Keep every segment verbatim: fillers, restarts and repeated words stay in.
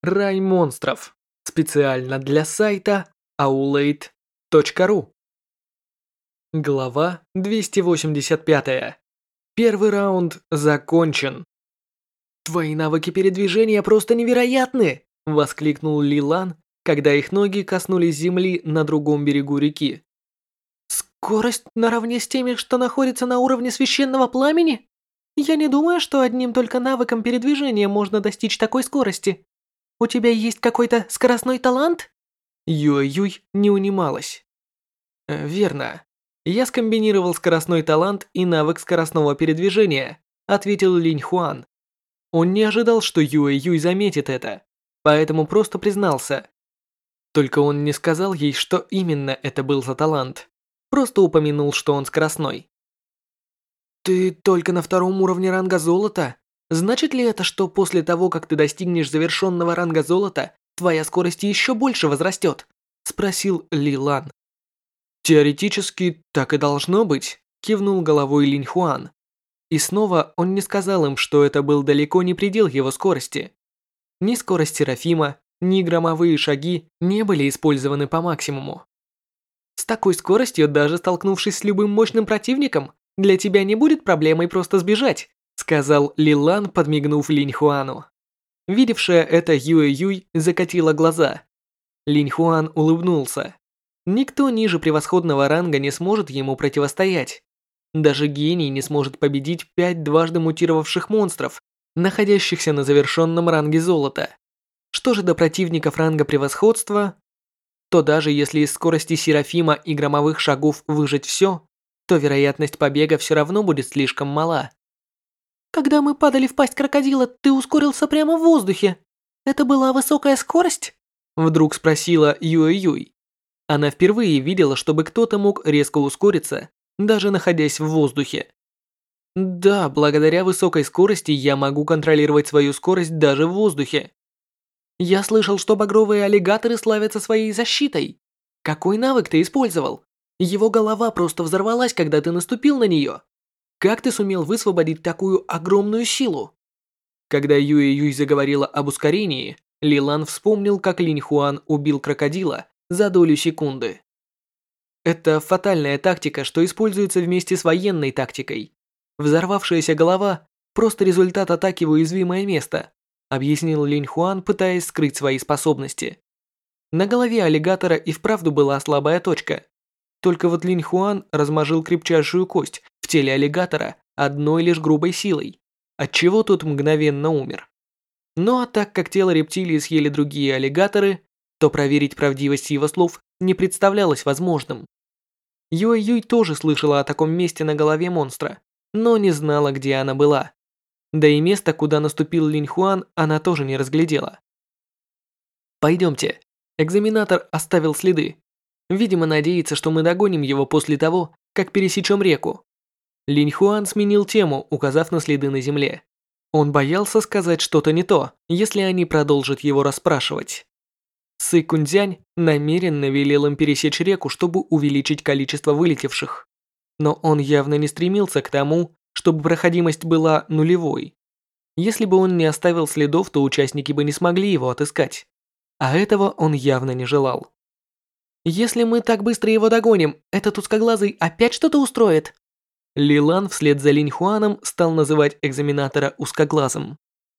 Рай монстров. Специально для сайта аулейт точка ру. Глава двести восемьдесят пять. Первый раунд закончен. «Твои навыки передвижения просто невероятны!» – воскликнул Ли Лан, когда их ноги коснулись земли на другом берегу реки. «Скорость наравне с теми, что находится на уровне священного пламени? Я не думаю, что одним только навыком передвижения можно достичь такой скорости. У тебя есть какой-то скоростной талант?» Юэ-Юй не унималась. «Э, «Верно. Я скомбинировал скоростной талант и навык скоростного передвижения», ответил Линь Хуан. Он не ожидал, что Юэ-Юй заметит это, поэтому просто признался. Только он не сказал ей, что именно это был за талант. Просто упомянул, что он скоростной. «Ты только на втором уровне ранга золота? Значит ли это, что после того, как ты достигнешь завершенного ранга золота, твоя скорость еще больше возрастет?» – спросил Ли Лан. «Теоретически, так и должно быть», – кивнул головой Линь Хуан. И снова он не сказал им, что это был далеко не предел его скорости. Ни скорость Серафима, ни громовые шаги не были использованы по максимуму. «С такой скоростью, даже столкнувшись с любым мощным противником, для тебя не будет проблемой просто сбежать», сказал Ли Лан, подмигнув Линь Хуану. Видевшая это Юэ-Юй закатила глаза. Линь Хуан улыбнулся. Никто ниже превосходного ранга не сможет ему противостоять. Даже гений не сможет победить пять дважды мутировавших монстров, находящихся на завершенном ранге золота. Что же до противников ранга превосходства, то даже если из скорости Серафима и громовых шагов выжать все, то вероятность побега все равно будет слишком мала. «Когда мы падали в пасть крокодила, ты ускорился прямо в воздухе. Это была высокая скорость?» Вдруг спросила Юэ-Юй. Она впервые видела, чтобы кто-то мог резко ускориться, даже находясь в воздухе. «Да, благодаря высокой скорости я могу контролировать свою скорость даже в воздухе. Я слышал, что багровые аллигаторы славятся своей защитой. Какой навык ты использовал? Его голова просто взорвалась, когда ты наступил на нее. Как ты сумел высвободить такую огромную силу?» Когда Юэ-Юй заговорила об ускорении, Ли Лан вспомнил, как Линь Хуан убил крокодила за долю секунды. Это фатальная тактика, что используется вместе с военной тактикой. Взорвавшаяся голова – просто результат атаки в уязвимое место, объяснил Линь Хуан, пытаясь скрыть свои способности. На голове аллигатора и вправду была слабая точка. Только вот Линь Хуан размажил крепчайшую кость в теле аллигатора одной лишь грубой силой, отчего тот мгновенно умер. Ну а так как тело рептилии съели другие аллигаторы, то проверить правдивость его слов не представлялось возможным. Юэ-Юй тоже слышала о таком месте на голове монстра, но не знала, где она была. Да и место, куда наступил Линь Хуан, она тоже не разглядела. «Пойдемте». Экзаменатор оставил следы. Видимо, надеется, что мы догоним его после того, как пересечем реку. Линь Хуан сменил тему, указав на следы на земле. Он боялся сказать что-то не то, если они продолжат его расспрашивать. Сы Кунцзянь намеренно велел им пересечь реку, чтобы увеличить количество вылетевших. Но он явно не стремился к тому, чтобы проходимость была нулевой. Если бы он не оставил следов, то участники бы не смогли его отыскать. А этого он явно не желал. «Если мы так быстро его догоним, этот узкоглазый опять что-то устроит?» Ли Лан вслед за Линь Хуаном стал называть экзаменатора узкоглазым.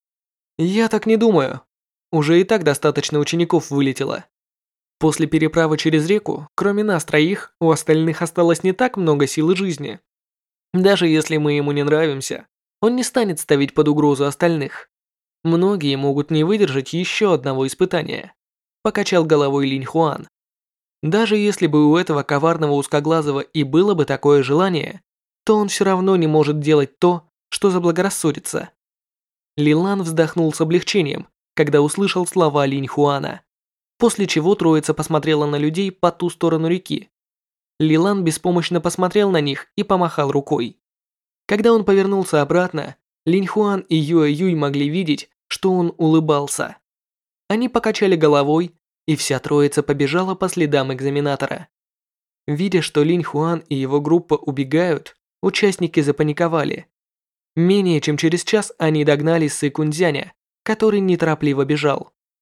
«Я так не думаю. Уже и так достаточно учеников вылетело. После переправы через реку, кроме нас троих, у остальных осталось не так много сил и жизни. Даже если мы ему не нравимся, он не станет ставить под угрозу остальных. Многие могут не выдержать еще одного испытания», покачал головой Линь Хуан. Даже если бы у этого коварного узкоглазого и было бы такое желание, то он все равно не может делать то, что заблагорассудится. Ли Лан вздохнул с облегчением, когда услышал слова Линь Хуана, после чего троица посмотрела на людей по ту сторону реки. Ли Лан беспомощно посмотрел на них и помахал рукой. Когда он повернулся обратно, Линь Хуан и Юэ-Юй могли видеть, что он улыбался. Они покачали головой, и вся троица побежала по следам экзаменатора. Видя, что Линь Хуан и его группа убегают, участники запаниковали. Менее чем через час они догнали Сы Кунцзяня, который неторопливо бежал.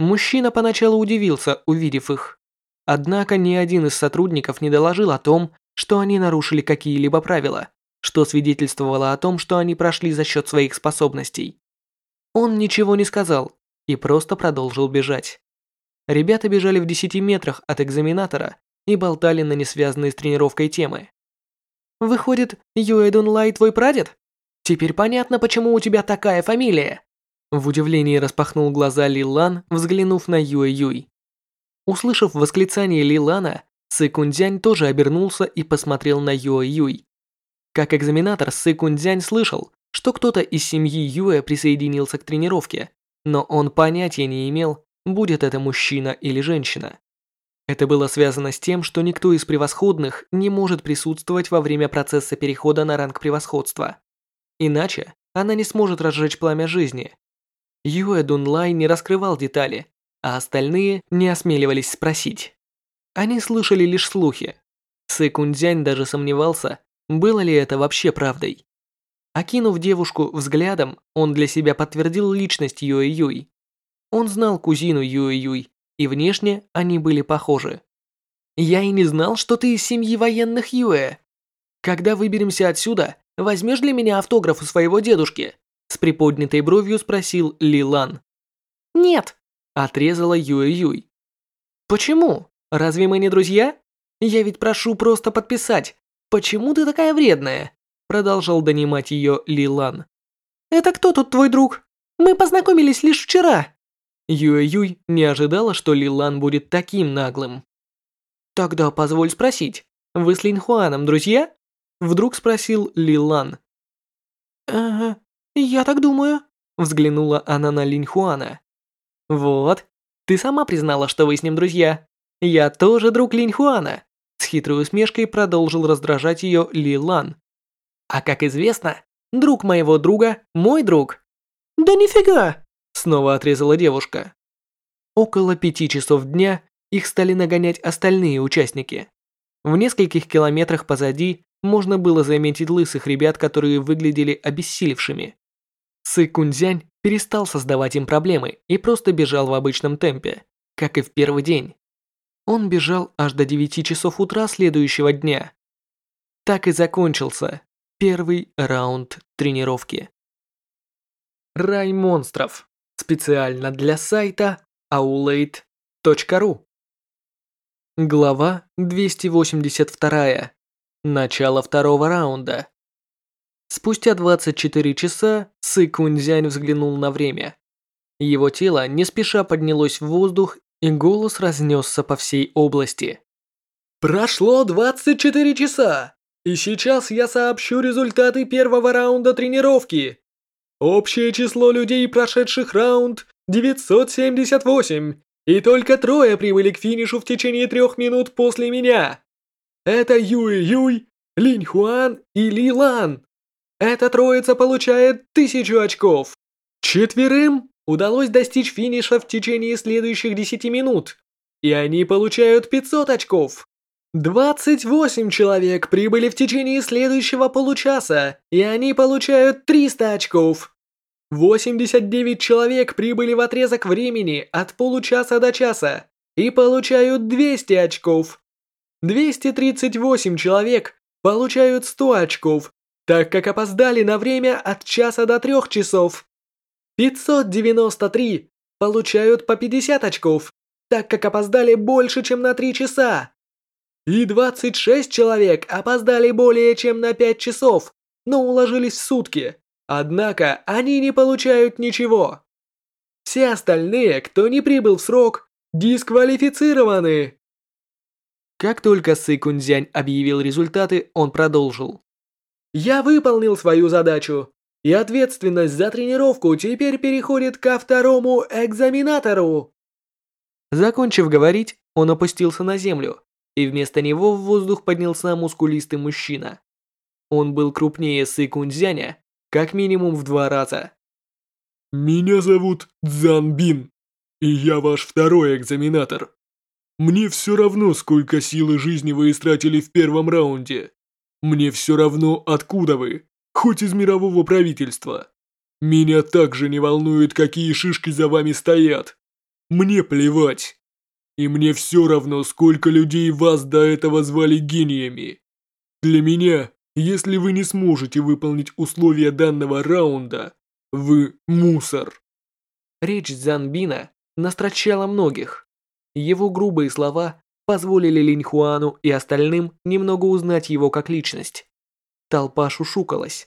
Мужчина поначалу удивился, увидев их. Однако ни один из сотрудников не доложил о том, что они нарушили какие-либо правила, что свидетельствовало о том, что они прошли за счет своих способностей. Он ничего не сказал и просто продолжил бежать. Ребята бежали в десяти метрах от экзаменатора и болтали на несвязанные с тренировкой темы. «Выходит, Юэ Дунлай твой прадед? Теперь понятно, почему у тебя такая фамилия!» В удивлении распахнул глаза Ли Лан, взглянув на Юэ Юй. Услышав восклицание Ли Лана, Сы Кунцзянь тоже обернулся и посмотрел на Юэ Юй. Как экзаменатор, Сы Кунцзянь слышал, что кто-то из семьи Юэ присоединился к тренировке, но он понятия не имел, будет это мужчина или женщина. Это было связано с тем, что никто из превосходных не может присутствовать во время процесса перехода на ранг превосходства. Иначе она не сможет разжечь пламя жизни. Юэ Дунлай не раскрывал детали, а остальные не осмеливались спросить. Они слышали лишь слухи. Сы Кунцзянь даже сомневался, было ли это вообще правдой. Окинув девушку взглядом, он для себя подтвердил личность Юэ Юй. Он знал кузину Юэ Юй, и внешне они были похожи. «Я и не знал, что ты из семьи военных Юэ. Когда выберемся отсюда, возьмешь для меня автограф у своего дедушки?» С приподнятой бровью спросил Ли Лан. «Нет», – отрезала Юэ Юй. «Почему? Разве мы не друзья? Я ведь прошу просто подписать. Почему ты такая вредная?» Продолжал донимать ее Ли Лан. «Это кто тут твой друг? Мы познакомились лишь вчера». Юэ Юй не ожидала, что Ли Лан будет таким наглым. «Тогда позволь спросить, вы с Линь Хуаном друзья?» Вдруг спросил Ли Лан. «Ага, я так думаю», взглянула она на Линь Хуана. «Вот, ты сама признала, что вы с ним друзья. Я тоже друг Линь Хуана», с хитрой усмешкой продолжил раздражать ее Ли Лан. «А как известно, друг моего друга – мой друг». «Да нифига!» – снова отрезала девушка. Около пяти часов дня их стали нагонять остальные участники. В нескольких километрах позади можно было заметить лысых ребят, которые выглядели обессилевшими. Сы Кунцзянь перестал создавать им проблемы и просто бежал в обычном темпе, как и в первый день. Он бежал аж до девяти часов утра следующего дня. Так и закончился первый раунд тренировки. Рай монстров. Специально для сайта аулейт точка ру. Глава двести восемьдесят два. Начало второго раунда. Спустя двадцать четыре часа Сы Кунцзянь взглянул на время. Его тело не спеша поднялось в воздух, и голос разнесся по всей области. «Прошло двадцать четыре часа, и сейчас я сообщу результаты первого раунда тренировки. Общее число людей, прошедших раунд, девятьсот семьдесят восемь, и только трое прибыли к финишу в течение трех минут после меня. Это Юэ Юй, Линь Хуан и Ли Лан. Эта троица получает тысячу очков. Четверым удалось достичь финиша в течение следующих десяти минут, и они получают пятьсот очков. двадцать восемь человек прибыли в течение следующего получаса, и они получают триста очков. восемьдесят девять человек прибыли в отрезок времени от получаса до часа и получают двести очков. двести тридцать восемь человек получают сто очков, так как опоздали на время от часа до трех часов. пятьсот девяносто три получают по пятьдесят очков, так как опоздали больше, чем на три часа. И двадцать шесть человек опоздали более чем на пять часов, но уложились в сутки. Однако они не получают ничего. Все остальные, кто не прибыл в срок, дисквалифицированы. Как только Сы Кунцзянь объявил результаты, он продолжил. «Я выполнил свою задачу, и ответственность за тренировку теперь переходит ко второму экзаменатору». Закончив говорить, он опустился на землю, и вместо него в воздух поднялся мускулистый мужчина. Он был крупнее Сы Кунцзяня как минимум в два раза. «Меня зовут Цзан Бин, и я ваш второй экзаменатор. Мне все равно, сколько сил и жизни вы истратили в первом раунде. Мне все равно, откуда вы, хоть из мирового правительства. Меня также не волнует, какие шишки за вами стоят. мне плевать. И мне все равно, сколько людей вас до этого звали гениями. Для меня, если вы не сможете выполнить условия данного раунда, вы мусор. Речь Цзянбина настрочала многих. Его грубые слова позволили Линьхуану и остальным немного узнать его как личность. Толпа шушукалась.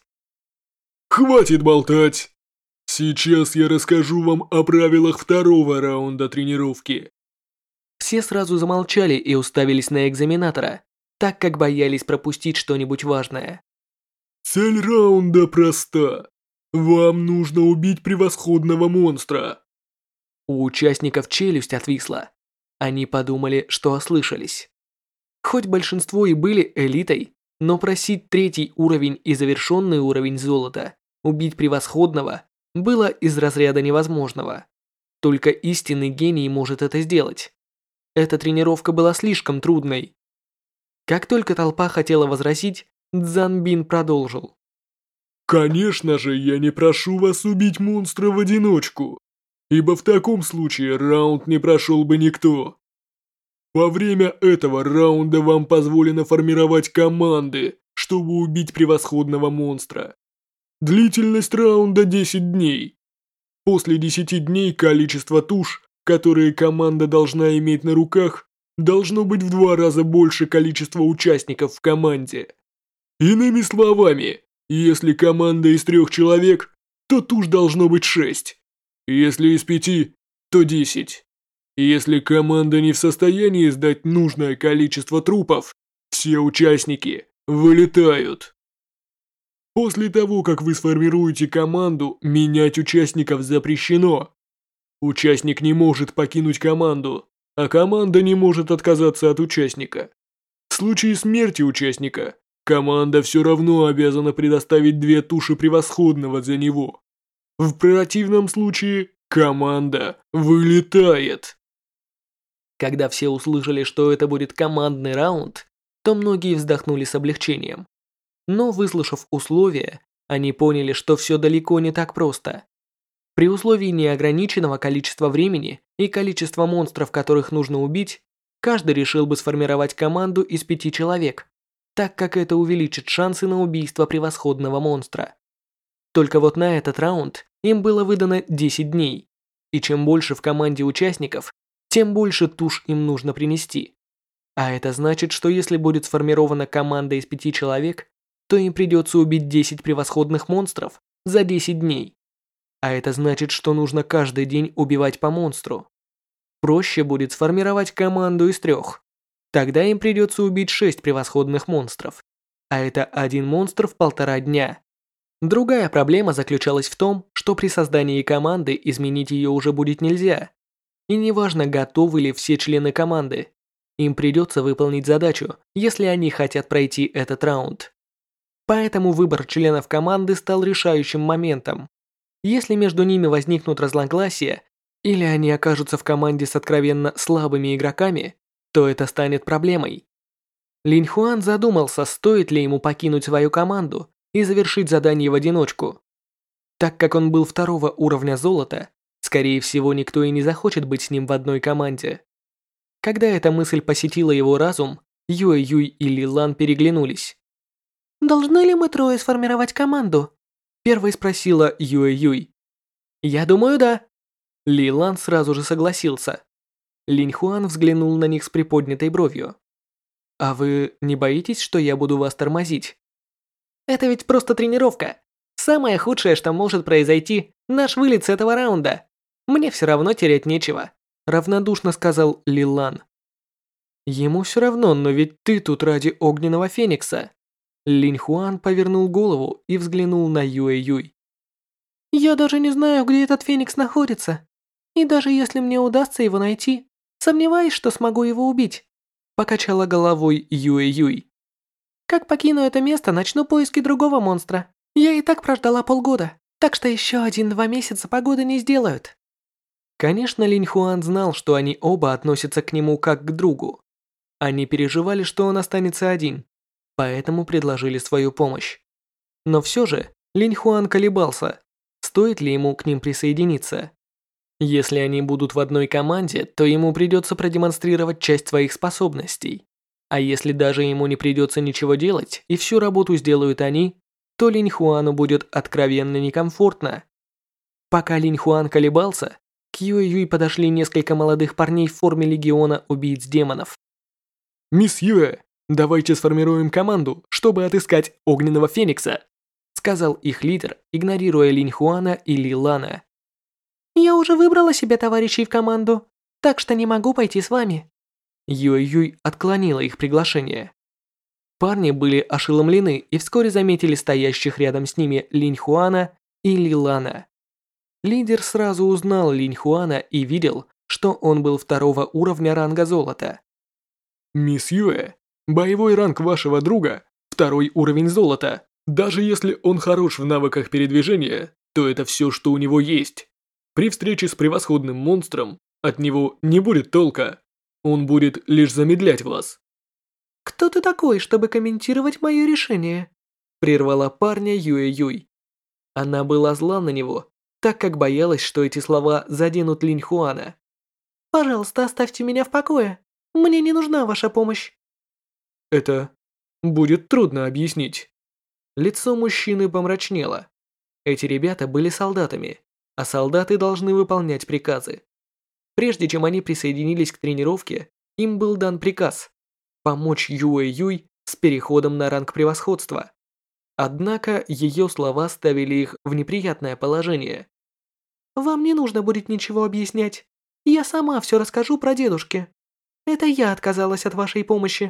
Хватит болтать! Сейчас я расскажу вам о правилах второго раунда тренировки. Все сразу замолчали и уставились на экзаменатора, так как боялись пропустить что-нибудь важное. Цель раунда проста. Вам нужно убить превосходного монстра. У участников челюсть отвисла. Они подумали, что ослышались. Хоть большинство и были элитой, но просить третий уровень и завершенный уровень золота, убить превосходного, было из разряда невозможного. Только истинный гений может это сделать. Эта тренировка была слишком трудной. Как только толпа хотела возразить, Цзянбин продолжил. Конечно же, я не прошу вас убить монстра в одиночку, ибо в таком случае раунд не прошел бы никто. Во время этого раунда вам позволено формировать команды, чтобы убить превосходного монстра. Длительность раунда десять дней. После десяти дней количество туш, которые команда должна иметь на руках, должно быть в два раза больше количества участников в команде. Иными словами, если команда из трех человек, то туш должно быть шесть. Если из пяти, то десять. Если команда не в состоянии сдать нужное количество трупов, все участники вылетают. После того, как вы сформируете команду, менять участников запрещено. Участник не может покинуть команду, а команда не может отказаться от участника. В случае смерти участника, команда все равно обязана предоставить две туши превосходного за него. В противном случае команда вылетает. Когда все услышали, что это будет командный раунд, то многие вздохнули с облегчением. Но, выслушав условия, они поняли, что все далеко не так просто. При условии неограниченного количества времени и количества монстров, которых нужно убить, каждый решил бы сформировать команду из пяти человек, так как это увеличит шансы на убийство превосходного монстра. Только вот на этот раунд им было выдано десять дней, и чем больше в команде участников, тем больше туш им нужно принести. А это значит, что если будет сформирована команда из пяти человек, то им придется убить десять превосходных монстров за десять дней. А это значит, что нужно каждый день убивать по монстру. Проще будет сформировать команду из трех. Тогда им придется убить шесть превосходных монстров. А это один монстр в полтора дня. Другая проблема заключалась в том, что при создании команды изменить ее уже будет нельзя. И неважно, готовы ли все члены команды. Им придется выполнить задачу, если они хотят пройти этот раунд. Поэтому выбор членов команды стал решающим моментом. Если между ними возникнут разногласия, или они окажутся в команде с откровенно слабыми игроками, то это станет проблемой. Линьхуан задумался, стоит ли ему покинуть свою команду и завершить задание в одиночку. Так как он был второго уровня золота, скорее всего, никто и не захочет быть с ним в одной команде. Когда эта мысль посетила его разум, Юэ-Юй и Ли-Лан переглянулись. «Должны ли мы трое сформировать команду?» Первой спросила Юэ-Юй. «Я думаю, да». Ли-Лан сразу же согласился. Линьхуан взглянул на них с приподнятой бровью. «А вы не боитесь, что я буду вас тормозить?» «Это ведь просто тренировка. Самое худшее, что может произойти, наш вылет с этого раунда. Мне все равно терять нечего», равнодушно сказал Ли-Лан. «Ему все равно, но ведь ты тут ради огненного феникса». Линьхуан повернул голову и взглянул на Юэ-Юй. «Я даже не знаю, где этот феникс находится. И даже если мне удастся его найти, сомневаюсь, что смогу его убить», покачала головой Юэ-Юй. «Как покину это место, начну поиски другого монстра. Я и так прождала полгода, так что еще один-два месяца погоды не сделают». Конечно, Линьхуан знал, что они оба относятся к нему как к другу. Они переживали, что он останется один, поэтому предложили свою помощь. Но все же Линьхуан колебался, стоит ли ему к ним присоединиться. Если они будут в одной команде, то ему придется продемонстрировать часть своих способностей. А если даже ему не придется ничего делать, и всю работу сделают они, то Линь Хуану будет откровенно некомфортно. Пока Линь Хуан колебался, к Юэ Юй подошли несколько молодых парней в форме легиона убийц демонов. «Мисс Юэ, давайте сформируем команду, чтобы отыскать Огненного Феникса», сказал их лидер, игнорируя Линь Хуана и Ли Лана. «Я уже выбрала себе товарищей в команду, так что не могу пойти с вами». Юэ Юй отклонила их приглашение. Парни были ошеломлены и вскоре заметили стоящих рядом с ними Линь Хуана и Ли Лана. Лидер сразу узнал Линь Хуана и видел, что он был второго уровня ранга золота. «Мисс Юэ, боевой ранг вашего друга – второй уровень золота. Даже если он хорош в навыках передвижения, то это все, что у него есть. При встрече с превосходным монстром от него не будет толка. Он будет лишь замедлять вас». «Кто ты такой, чтобы комментировать мое решение?» Прервала парня Юэ Юй. Она была зла на него, так как боялась, что эти слова заденут Линь Хуана. «Пожалуйста, оставьте меня в покое. Мне не нужна ваша помощь». Это будет трудно объяснить. Лицо мужчины помрачнело. Эти ребята были солдатами, а солдаты должны выполнять приказы. Прежде чем они присоединились к тренировке, им был дан приказ помочь Юэ Юй с переходом на ранг превосходства. Однако ее слова ставили их в неприятное положение. «Вам не нужно будет ничего объяснять. Я сама все расскажу про дедушки. Это я отказалась от вашей помощи».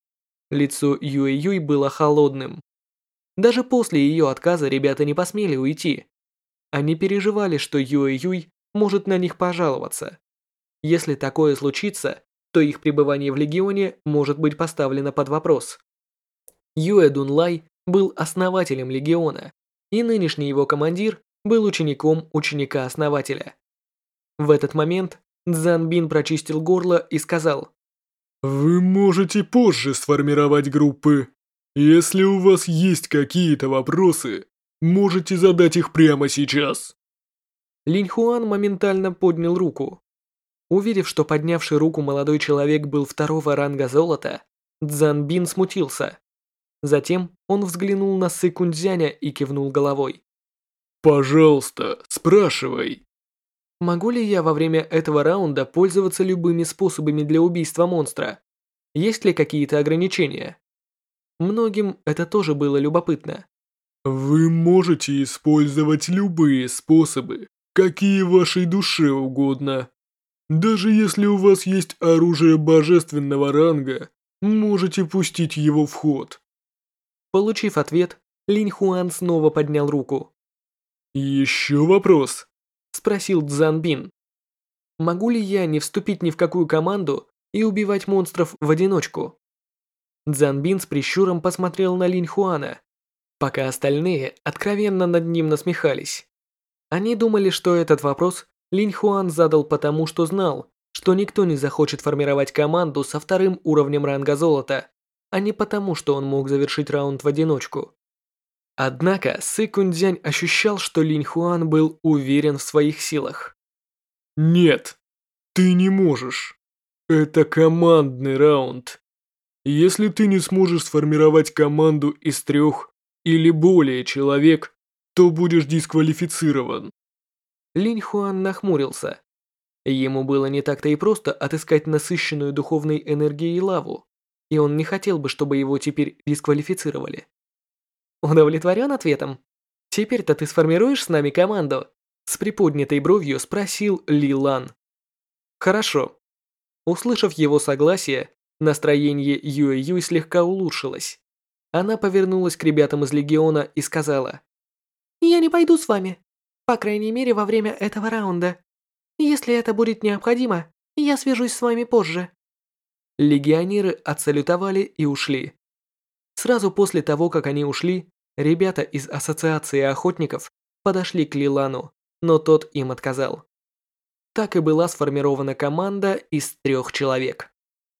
Лицо Юэ Юй было холодным. Даже после ее отказа ребята не посмели уйти. Они переживали, что Юэ Юй может на них пожаловаться. Если такое случится, то их пребывание в Легионе может быть поставлено под вопрос. Юэ Дунлай был основателем Легиона, и нынешний его командир был учеником ученика-основателя. В этот момент Цзан Бин прочистил горло и сказал: «Вы можете позже сформировать группы. Если у вас есть какие-то вопросы, можете задать их прямо сейчас». Линь Хуан моментально поднял руку. Увидев, что поднявший руку молодой человек был второго ранга золота, Цзан Бин смутился. Затем он взглянул на Сы Кунцзяня и кивнул головой. «Пожалуйста, спрашивай». Могу ли я во время этого раунда пользоваться любыми способами для убийства монстра? Есть ли какие-то ограничения? Многим это тоже было любопытно. Вы можете использовать любые способы, какие вашей душе угодно. Даже если у вас есть оружие божественного ранга, можете пустить его в ход. Получив ответ, Линь Хуан снова поднял руку. «Еще вопрос?» – спросил Цзан Бин. «Могу ли я не вступить ни в какую команду и убивать монстров в одиночку?» Цзан Бин с прищуром посмотрел на Линь Хуана, пока остальные откровенно над ним насмехались. Они думали, что этот вопрос Линь Хуан задал потому, что знал, что никто не захочет формировать команду со вторым уровнем ранга золота, а не потому, что он мог завершить раунд в одиночку. Однако Сы Кунцзянь ощущал, что Линь Хуан был уверен в своих силах. «Нет, ты не можешь. Это командный раунд. Если ты не сможешь сформировать команду из трех или более человек, то будешь дисквалифицирован». Линь Хуан нахмурился. Ему было не так-то и просто отыскать насыщенную духовной энергией лаву, и он не хотел бы, чтобы его теперь дисквалифицировали. «Удовлетворен ответом? Теперь-то ты сформируешь с нами команду?» С приподнятой бровью спросил Ли Лан. «Хорошо». Услышав его согласие, настроение Юэ Юй слегка улучшилось. Она повернулась к ребятам из Легиона и сказала: «Я не пойду с вами. По крайней мере, во время этого раунда. Если это будет необходимо, я свяжусь с вами позже». Легионеры отсалютовали и ушли. Сразу после того, как они ушли, ребята из Ассоциации охотников подошли к Лилану, но тот им отказал. Так и была сформирована команда из трех человек.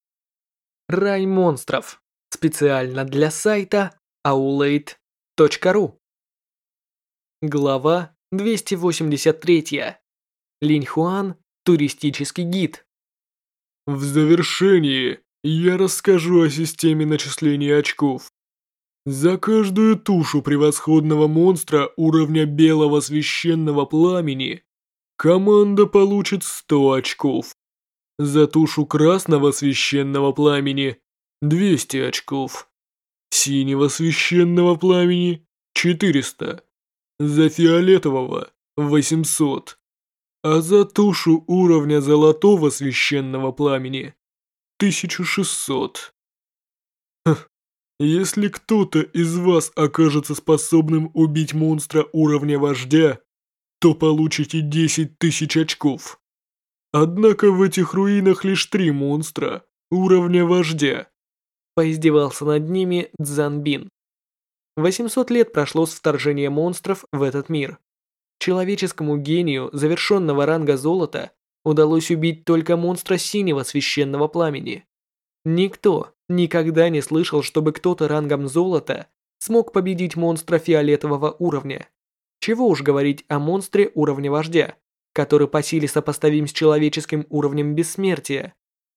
Рай монстров. Специально для сайта аулейт точка ру. Глава двести восемьдесят три. Линь Хуан – туристический гид. В завершении я расскажу о системе начисления очков. За каждую тушу превосходного монстра уровня белого священного пламени команда получит сто очков. За тушу красного священного пламени двести очков. Синего священного пламени четыреста. За фиолетового восемьсот. А за тушу уровня золотого священного пламени тысяча шестьсот. Хм. Если кто-то из вас окажется способным убить монстра уровня вождя, то получите десять тысяч очков. Однако в этих руинах лишь три монстра уровня вождя. Поиздевался над ними Цзан Бин. восемьсот лет прошло с вторжения монстров в этот мир. Человеческому гению завершенного ранга золота удалось убить только монстра синего священного пламени. Никто никогда не слышал, чтобы кто-то рангом золота смог победить монстра фиолетового уровня. Чего уж говорить о монстре уровня вождя, который по силе сопоставим с человеческим уровнем бессмертия.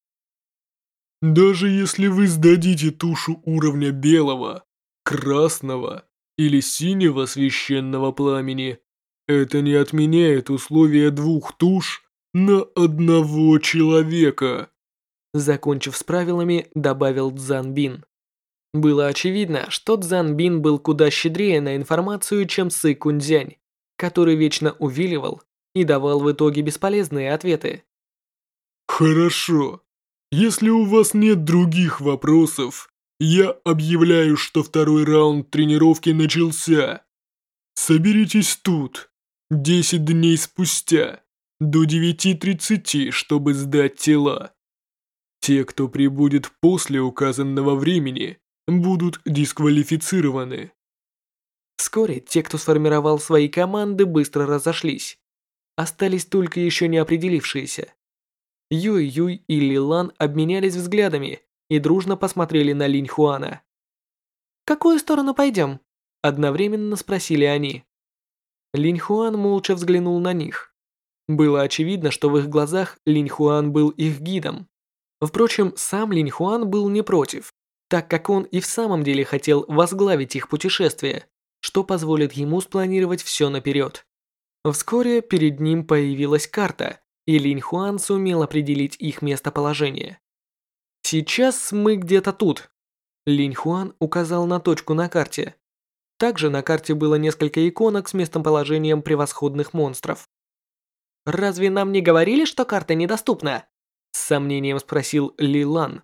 Даже если вы сдадите тушу уровня белого, красного или синего священного пламени, это не отменяет условия двух туш на одного человека. Закончив с правилами, добавил Цзан Бин. Было очевидно, что Цзан Бин был куда щедрее на информацию, чем Сы Кунцзянь, который вечно увиливал и давал в итоге бесполезные ответы. Хорошо. Если у вас нет других вопросов, я объявляю, что второй раунд тренировки начался. Соберитесь тут. десять дней спустя, до девяти тридцати, чтобы сдать тела. Те, кто прибудет после указанного времени, будут дисквалифицированы. Вскоре те, кто сформировал свои команды, быстро разошлись. Остались только еще не определившиеся. Юй-Юй и Лилан обменялись взглядами и дружно посмотрели на Линь Хуана. «В какую сторону пойдем?» – одновременно спросили они. Линь Хуан молча взглянул на них. Было очевидно, что в их глазах Линь Хуан был их гидом. Впрочем, сам Линь Хуан был не против, так как он и в самом деле хотел возглавить их путешествие, что позволит ему спланировать все наперед. Вскоре перед ним появилась карта, и Линь Хуан сумел определить их местоположение. «Сейчас мы где-то тут», – Линь Хуан указал на точку на карте. Также на карте было несколько иконок с местоположением превосходных монстров. «Разве нам не говорили, что карта недоступна?» – с сомнением спросил Лилан.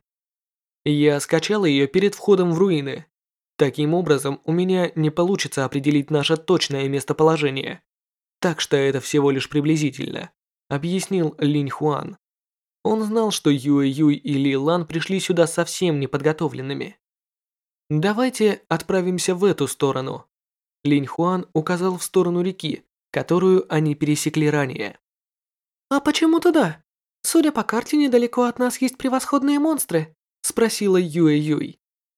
«Я скачал ее перед входом в руины. Таким образом, у меня не получится определить наше точное местоположение. Так что это всего лишь приблизительно», – объяснил Линь Хуан. Он знал, что Юэ-Юй и Лилан пришли сюда совсем неподготовленными. «Давайте отправимся в эту сторону». Линь Хуан указал в сторону реки, которую они пересекли ранее. «А почему туда? Судя по карте, недалеко от нас есть превосходные монстры», – спросила Юэ-Юй.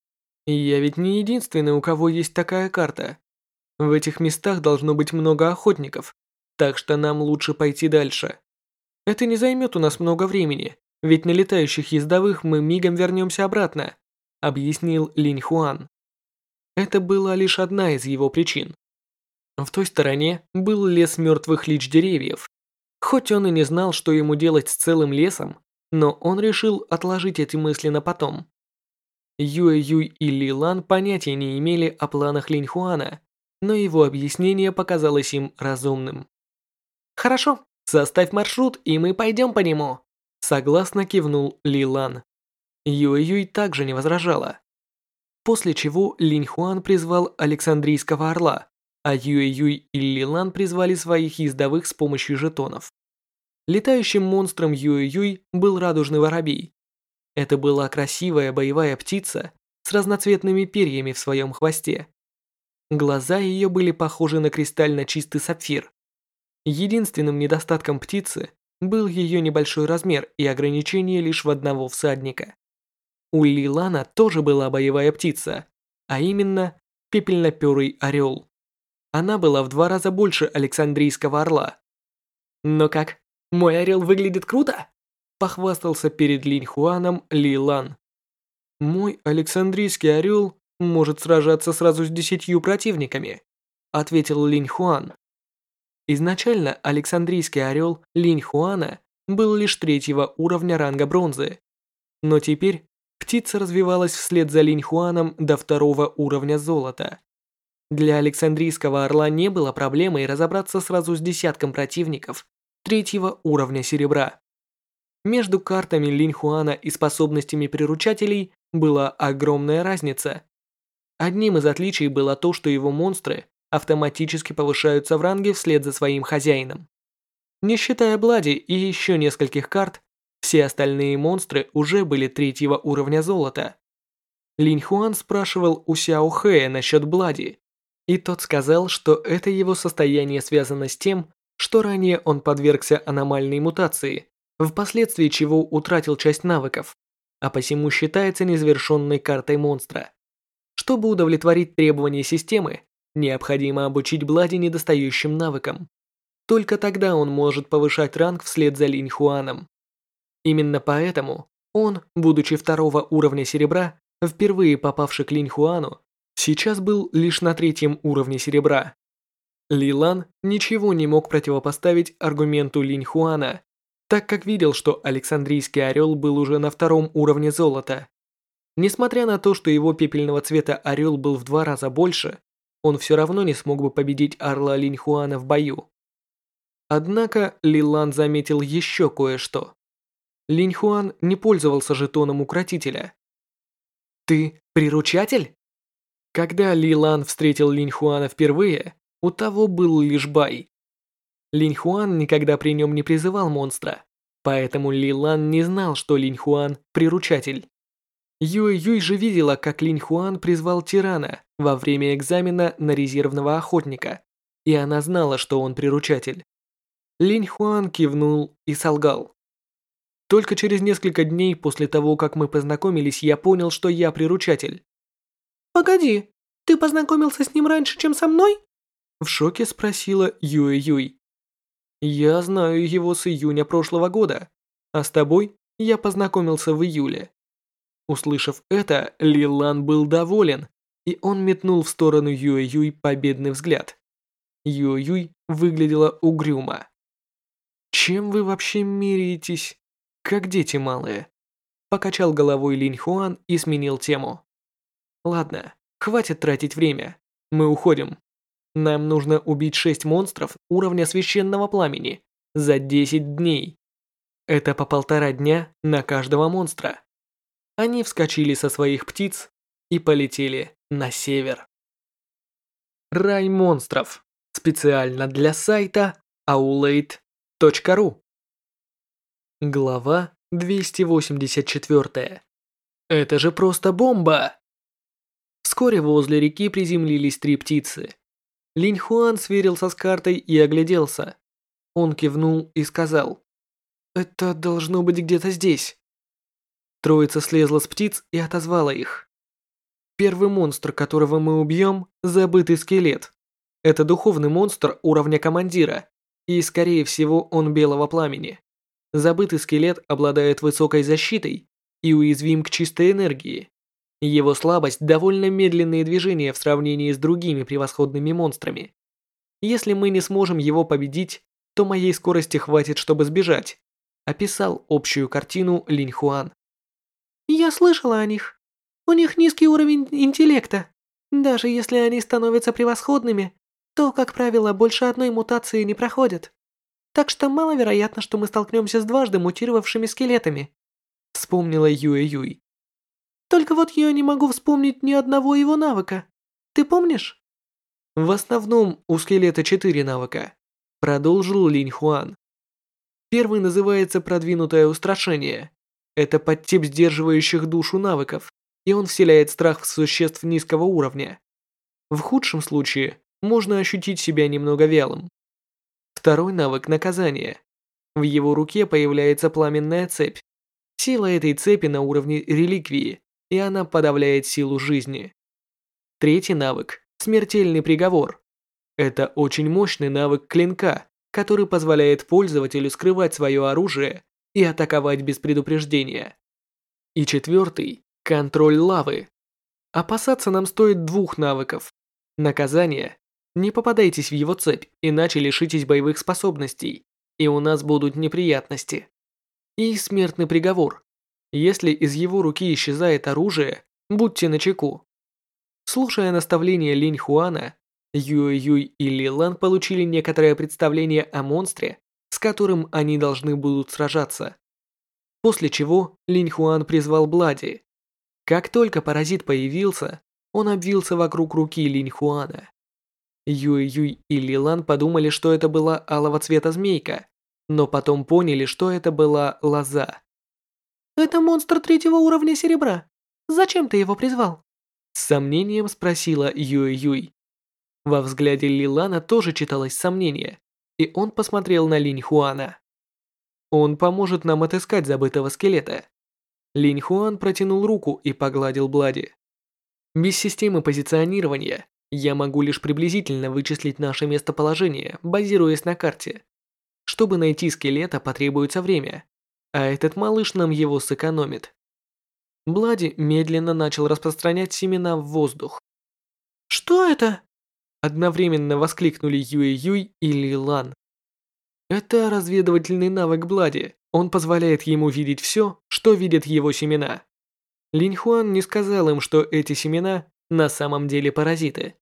«Я ведь не единственный, у кого есть такая карта. В этих местах должно быть много охотников, так что нам лучше пойти дальше. Это не займет у нас много времени, ведь на летающих ездовых мы мигом вернемся обратно», – объяснил Линь Хуан. Это была лишь одна из его причин. В той стороне был лес мертвых лич деревьев. Хоть он и не знал, что ему делать с целым лесом, но он решил отложить эти мысли на потом. Юэ-Юй и Лилан понятия не имели о планах Линь Хуана, но его объяснение показалось им разумным. «Хорошо, составь маршрут, и мы пойдем по нему», – согласно кивнул Лилан. Юэ-Юй также не возражала. После чего Линь Хуан призвал Александрийского орла, а Юэ-Юй и Лилан призвали своих ездовых с помощью жетонов. Летающим монстром Юэ-Юй был радужный воробей. Это была красивая боевая птица с разноцветными перьями в своем хвосте. Глаза ее были похожи на кристально чистый сапфир. Единственным недостатком птицы был ее небольшой размер и ограничение лишь в одного всадника. У Лилана тоже была боевая птица, а именно пепельноперый орел. Она была в два раза больше Александрийского орла. «Ну как, Мой орел выглядит круто!» Похвастался перед Линь Хуаном Ли Лан. «Мой Александрийский орел может сражаться сразу с десятью противниками», ответил Линь Хуан. Изначально Александрийский орел Линь Хуана был лишь третьего уровня ранга бронзы, но теперь птица развивалась вслед за Линь Хуаном до второго уровня золота. Для Александрийского орла не было проблемой разобраться сразу с десятком противников третьего уровня серебра. Между картами Линь Хуана и способностями приручателей была огромная разница. Одним из отличий было то, что его монстры автоматически повышаются в ранге вслед за своим хозяином. Не считая Блади и еще нескольких карт, все остальные монстры уже были третьего уровня золота. Линь Хуан спрашивал у Сяо Хэя насчет Блади, и тот сказал, что это его состояние связано с тем, что ранее он подвергся аномальной мутации, впоследствии чего утратил часть навыков, а посему считается незавершенной картой монстра. Чтобы удовлетворить требования системы, необходимо обучить Блади недостающим навыкам. Только тогда он может повышать ранг вслед за Линь Хуаном. Именно поэтому он, будучи второго уровня серебра, впервые попавший к Линь Хуану, сейчас был лишь на третьем уровне серебра. Ли Лан ничего не мог противопоставить аргументу Линь Хуана, так как видел, что Александрийский орел был уже на втором уровне золота. Несмотря на то, что его пепельного цвета орел был в два раза больше, он все равно не смог бы победить орла Линь Хуана в бою. Однако Ли Лан заметил еще кое-что. Линь Хуан не пользовался жетоном укротителя. «Ты приручатель?» Когда Ли Лан встретил Линь Хуана впервые, у того был лишь бай. Линь Хуан никогда при нем не призывал монстра, поэтому Ли Лан не знал, что Линь Хуан – приручатель. Юй Юй же видела, как Линь Хуан призвал тирана во время экзамена на резервного охотника, и она знала, что он приручатель. Линь Хуан кивнул и солгал. Только через несколько дней после того, как мы познакомились, я понял, что я приручатель. «Погоди, ты познакомился с ним раньше, чем со мной?» В шоке спросила Юй Юй. «Я знаю его с июня прошлого года, а с тобой я познакомился в июле». Услышав это, Ли Лан был доволен, и он метнул в сторону Юй Юй победный взгляд. Юй Юй выглядела угрюмо. «Чем вы вообще меряетесь? Как дети малые?» Покачал головой Линь Хуан и сменил тему. «Ладно, хватит тратить время. Мы уходим. Нам нужно убить шесть монстров уровня священного пламени за десять дней. Это по полтора дня на каждого монстра». Они вскочили со своих птиц и полетели на север. Рай монстров. Специально для сайта аулейт точка ру. Глава двести восемьдесят четыре. Это же просто бомба! Вскоре возле реки приземлились три птицы. Линь Хуан сверился с картой и огляделся. Он кивнул и сказал: «Это должно быть где-то здесь». Троица слезла с птиц и отозвала их. Первый монстр, которого мы убьем, забытый скелет. Это духовный монстр уровня командира, и, скорее всего, он белого пламени. Забытый скелет обладает высокой защитой и уязвим к чистой энергии. Его слабость – довольно медленные движения в сравнении с другими превосходными монстрами. Если мы не сможем его победить, то моей скорости хватит, чтобы сбежать, описал общую картину Линь Хуан. «Я слышала о них. У них низкий уровень интеллекта. Даже если они становятся превосходными, то, как правило, больше одной мутации не проходят. Так что маловероятно, что мы столкнемся с дважды мутировавшими скелетами», вспомнила Юэ Юй. «Только вот я не могу вспомнить ни одного его навыка. Ты помнишь?» В основном у скелета четыре навыка, продолжил Линь Хуан. Первый называется продвинутое устрашение. Это подтип сдерживающих душу навыков, и он вселяет страх в существ низкого уровня. В худшем случае можно ощутить себя немного вялым. Второй навык – наказание. В его руке появляется пламенная цепь. Сила этой цепи на уровне реликвии, и она подавляет силу жизни. Третий навык – смертельный приговор. Это очень мощный навык клинка, который позволяет пользователю скрывать свое оружие и атаковать без предупреждения. И четвертый – контроль лавы. Опасаться нам стоит двух навыков. Наказание – не попадайтесь в его цепь, иначе лишитесь боевых способностей, и у нас будут неприятности. И смертный приговор. Если из его руки исчезает оружие, будьте начеку. Слушая наставления Линь Хуана, Юэ Юй и Ли Лан получили некоторое представление о монстре, с которым они должны будут сражаться. После чего Линь Хуан призвал Блади. Как только паразит появился, он обвился вокруг руки Линь Хуана. Юэ Юй и Ли Лан подумали, что это была алого цвета змейка, но потом поняли, что это была лоза. «Это монстр третьего уровня серебра. Зачем ты его призвал?» С сомнением спросила Юэ Юй. Во взгляде Ли Лана тоже читалось сомнение, и он посмотрел на Линь Хуана. Он поможет нам отыскать забытого скелета. Линь Хуан протянул руку и погладил Блади. Без системы позиционирования я могу лишь приблизительно вычислить наше местоположение, базируясь на карте. Чтобы найти скелета, потребуется время, а этот малыш нам его сэкономит. Блади медленно начал распространять семена в воздух. «Что это?» Одновременно воскликнули Юэ Юй и Ли Лан. Это разведывательный навык Блади. Он позволяет ему видеть все, что видят его семена. Линь Хуан не сказал им, что эти семена на самом деле паразиты.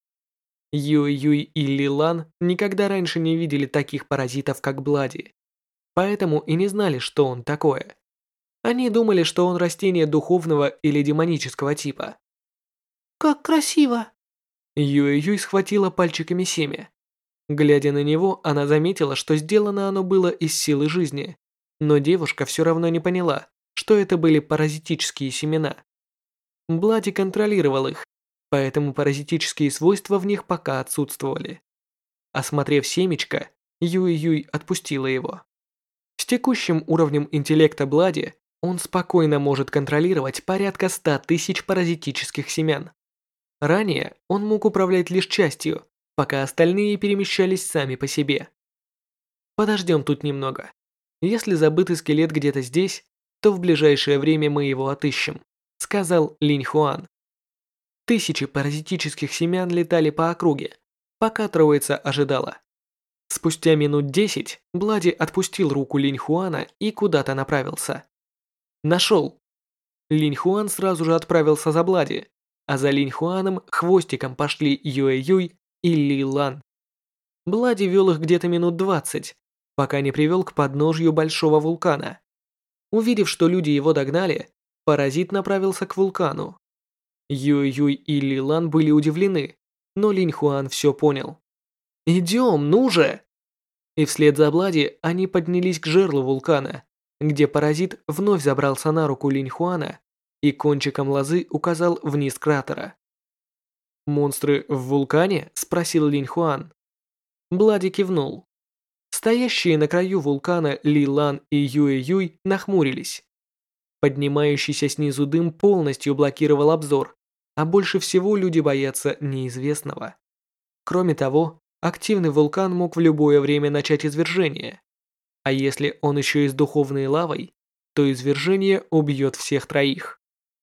Юэ Юй и Ли Лан никогда раньше не видели таких паразитов, как Блади. Поэтому и не знали, что он такое. Они думали, что он растение духовного или демонического типа. «Как красиво!» Юэ Юй схватила пальчиками семя. Глядя на него, она заметила, что сделано оно было из силы жизни, но девушка все равно не поняла, что это были паразитические семена. Блади контролировал их, поэтому паразитические свойства в них пока отсутствовали. Осмотрев семечко, Юэ Юй отпустила его. С текущим уровнем интеллекта Блади он спокойно может контролировать порядка ста тысяч паразитических семян. Ранее он мог управлять лишь частью, пока остальные перемещались сами по себе. Подождем тут немного. Если забытый скелет где-то здесь, то в ближайшее время мы его отыщем, сказал Линь Хуан. Тысячи паразитических семян летали по округе, пока троица ожидала. Спустя минут десять Блади отпустил руку Линь Хуана и куда-то направился. Нашел. Линь Хуан сразу же отправился за Блади, а за Линь Хуаном хвостиком пошли Юэ Юй и Ли Лан. Блади вел их где-то минут двадцать, пока не привел к подножью большого вулкана. Увидев, что люди его догнали, паразит направился к вулкану. Юэ Юй и Ли Лан были удивлены, но Линь Хуан все понял. «Идем, ну же!» И вслед за Блади они поднялись к жерлу вулкана, где паразит вновь забрался на руку Линь Хуана и кончиком лозы указал вниз кратера. «Монстры в вулкане?» – спросил Линь Хуан. Блади кивнул. Стоящие на краю вулкана Ли Лан и Юэ Юй нахмурились. Поднимающийся снизу дым полностью блокировал обзор, а больше всего люди боятся неизвестного. Кроме того, активный вулкан мог в любое время начать извержение. А если он еще и с духовной лавой, то извержение убьет всех троих.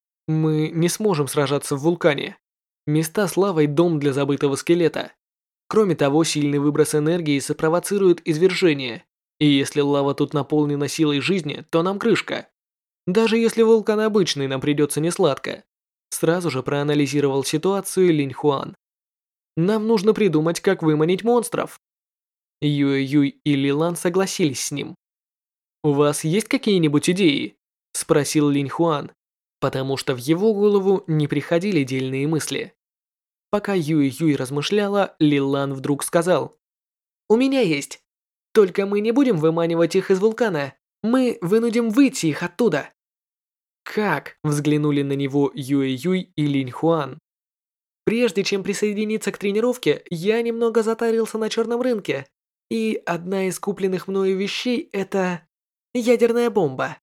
Мы не сможем сражаться в вулкане. Места с лавой – дом для забытого скелета. Кроме того, сильный выброс энергии спровоцирует извержение, и если лава тут наполнена силой жизни, то нам крышка. Даже если вулкан обычный, нам придется несладко. Сразу же проанализировал ситуацию Линь Хуан. Нам нужно придумать, как выманить монстров. Юэ Юй и Ли Лан согласились с ним. «У вас есть какие-нибудь идеи?» – спросил Линь Хуан, потому что в его голову не приходили дельные мысли. Пока Юэ Юй размышляла, Ли Лан вдруг сказал: «У меня есть. Только мы не будем выманивать их из вулкана. Мы вынудим выйти их оттуда». «Как?» – взглянули на него Юэ Юй и Линь Хуан. «Прежде чем присоединиться к тренировке, я немного затарился на черном рынке. И одна из купленных мною вещей – это ядерная бомба».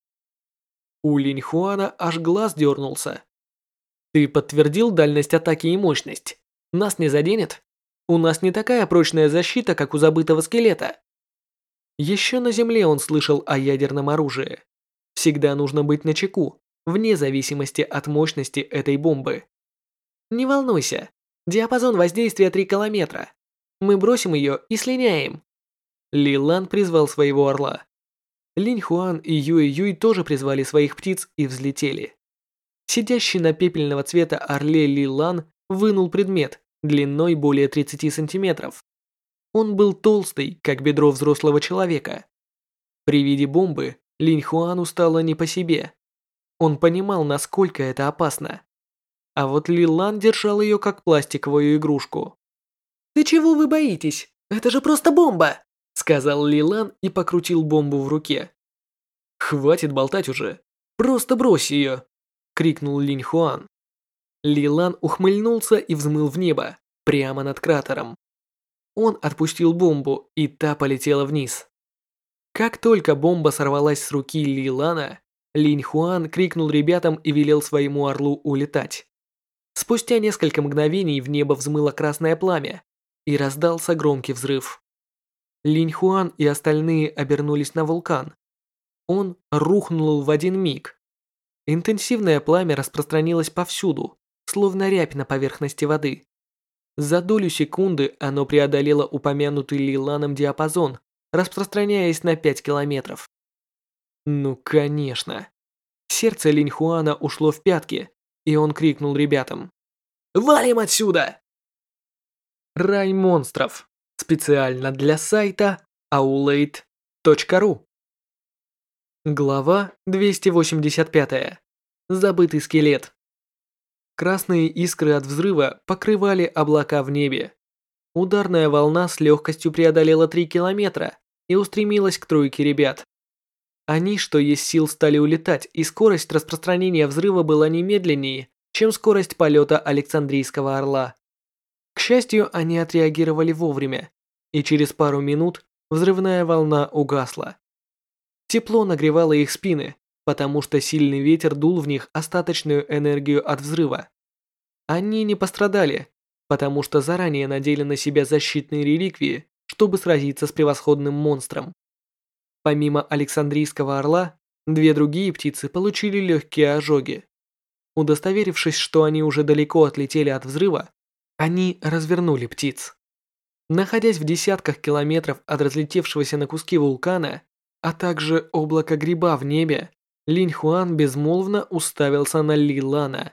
У Линь Хуана аж глаз дернулся. «Ты подтвердил дальность атаки и мощность? Нас не заденет? У нас не такая прочная защита, как у забытого скелета». Еще на Земле он слышал о ядерном оружии. Всегда нужно быть начеку, вне зависимости от мощности этой бомбы. Не волнуйся, диапазон воздействия три километра. Мы бросим ее и слиняем. Ли Лан призвал своего орла. Линь Хуан и Юй Юй тоже призвали своих птиц и взлетели. Сидящий на пепельного цвета орле Ли Лан вынул предмет длиной более тридцати сантиметров. Он был толстый, как бедро взрослого человека. При виде бомбы Линь Хуану стало не по себе. Он понимал, насколько это опасно. А вот Ли Лан держал ее как пластиковую игрушку. «Ты чего вы боитесь? Это же просто бомба!» сказал Ли Лан и покрутил бомбу в руке. «Хватит болтать уже! Просто брось ее!» крикнул Линь Хуан. Ли Лан ухмыльнулся и взмыл в небо, прямо над кратером. Он отпустил бомбу, и та полетела вниз. Как только бомба сорвалась с руки Ли Лана, Линь Хуан крикнул ребятам и велел своему орлу улетать. Спустя несколько мгновений в небо взмыло красное пламя, и раздался громкий взрыв. Линь Хуан и остальные обернулись на вулкан. Он рухнул в один миг. Интенсивное пламя распространилось повсюду, словно рябь на поверхности воды. За долю секунды оно преодолело упомянутый Ли Ланом диапазон, распространяясь на пять километров. Ну, конечно. Сердце Линь Хуана ушло в пятки, и он крикнул ребятам: «Валим отсюда!» Рай монстров. Специально для сайта аулейт точка ру. Глава двести восемьдесят пять. Забытый скелет. Красные искры от взрыва покрывали облака в небе. Ударная волна с легкостью преодолела три километра и устремилась к тройке ребят. Они, что есть сил, стали улетать, и скорость распространения взрыва была не медленнее, чем скорость полета Александрийского орла. К счастью, они отреагировали вовремя, и через пару минут взрывная волна угасла. Тепло нагревало их спины, потому что сильный ветер дул в них остаточную энергию от взрыва. Они не пострадали, потому что заранее надели на себя защитные реликвии, чтобы сразиться с превосходным монстром. Помимо Александрийского орла, две другие птицы получили легкие ожоги. Удостоверившись, что они уже далеко отлетели от взрыва, они развернули птиц. Находясь в десятках километров от разлетевшегося на куски вулкана, а также облака гриба в небе, Линь Хуан безмолвно уставился на Ли Лана.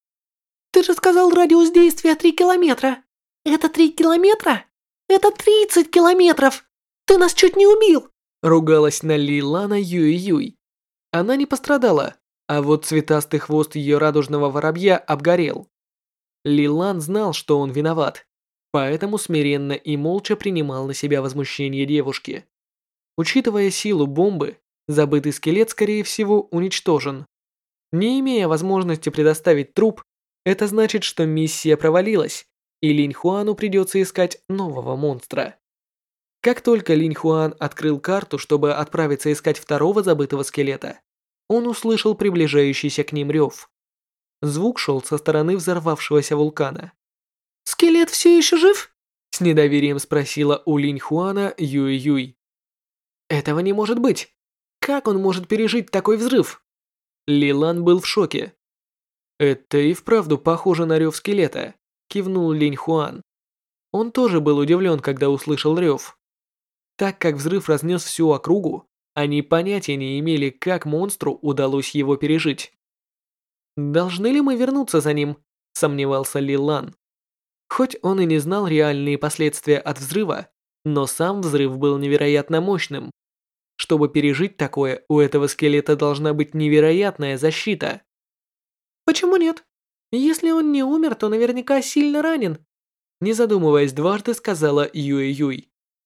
«Ты же сказал радиус действия три километра! Это три километра? Это тридцать километров! Ты нас чуть не убил!» Ругалась на Ли Лана Юй Юй. Она не пострадала, а вот цветастый хвост ее радужного воробья обгорел. Ли Лан знал, что он виноват, поэтому смиренно и молча принимал на себя возмущение девушки. Учитывая силу бомбы, забытый скелет, скорее всего, уничтожен. Не имея возможности предоставить труп, это значит, что миссия провалилась, и Линь Хуану придется искать нового монстра. Как только Линь Хуан открыл карту, чтобы отправиться искать второго забытого скелета, он услышал приближающийся к ним рев. Звук шел со стороны взорвавшегося вулкана. «Скелет все еще жив?» С недоверием спросила у Линь Хуана Юй Юй. «Этого не может быть! Как он может пережить такой взрыв?» Ли Лан был в шоке. «Это и вправду похоже на рев скелета», кивнул Линь Хуан. Он тоже был удивлен, когда услышал рев. Так как взрыв разнес всю округу, они понятия не имели, как монстру удалось его пережить. «Должны ли мы вернуться за ним?» – сомневался Ли Лан. Хоть он и не знал реальные последствия от взрыва, но сам взрыв был невероятно мощным. Чтобы пережить такое, у этого скелета должна быть невероятная защита. «Почему нет? Если он не умер, то наверняка сильно ранен», не задумываясь дважды, сказала Юй Юй.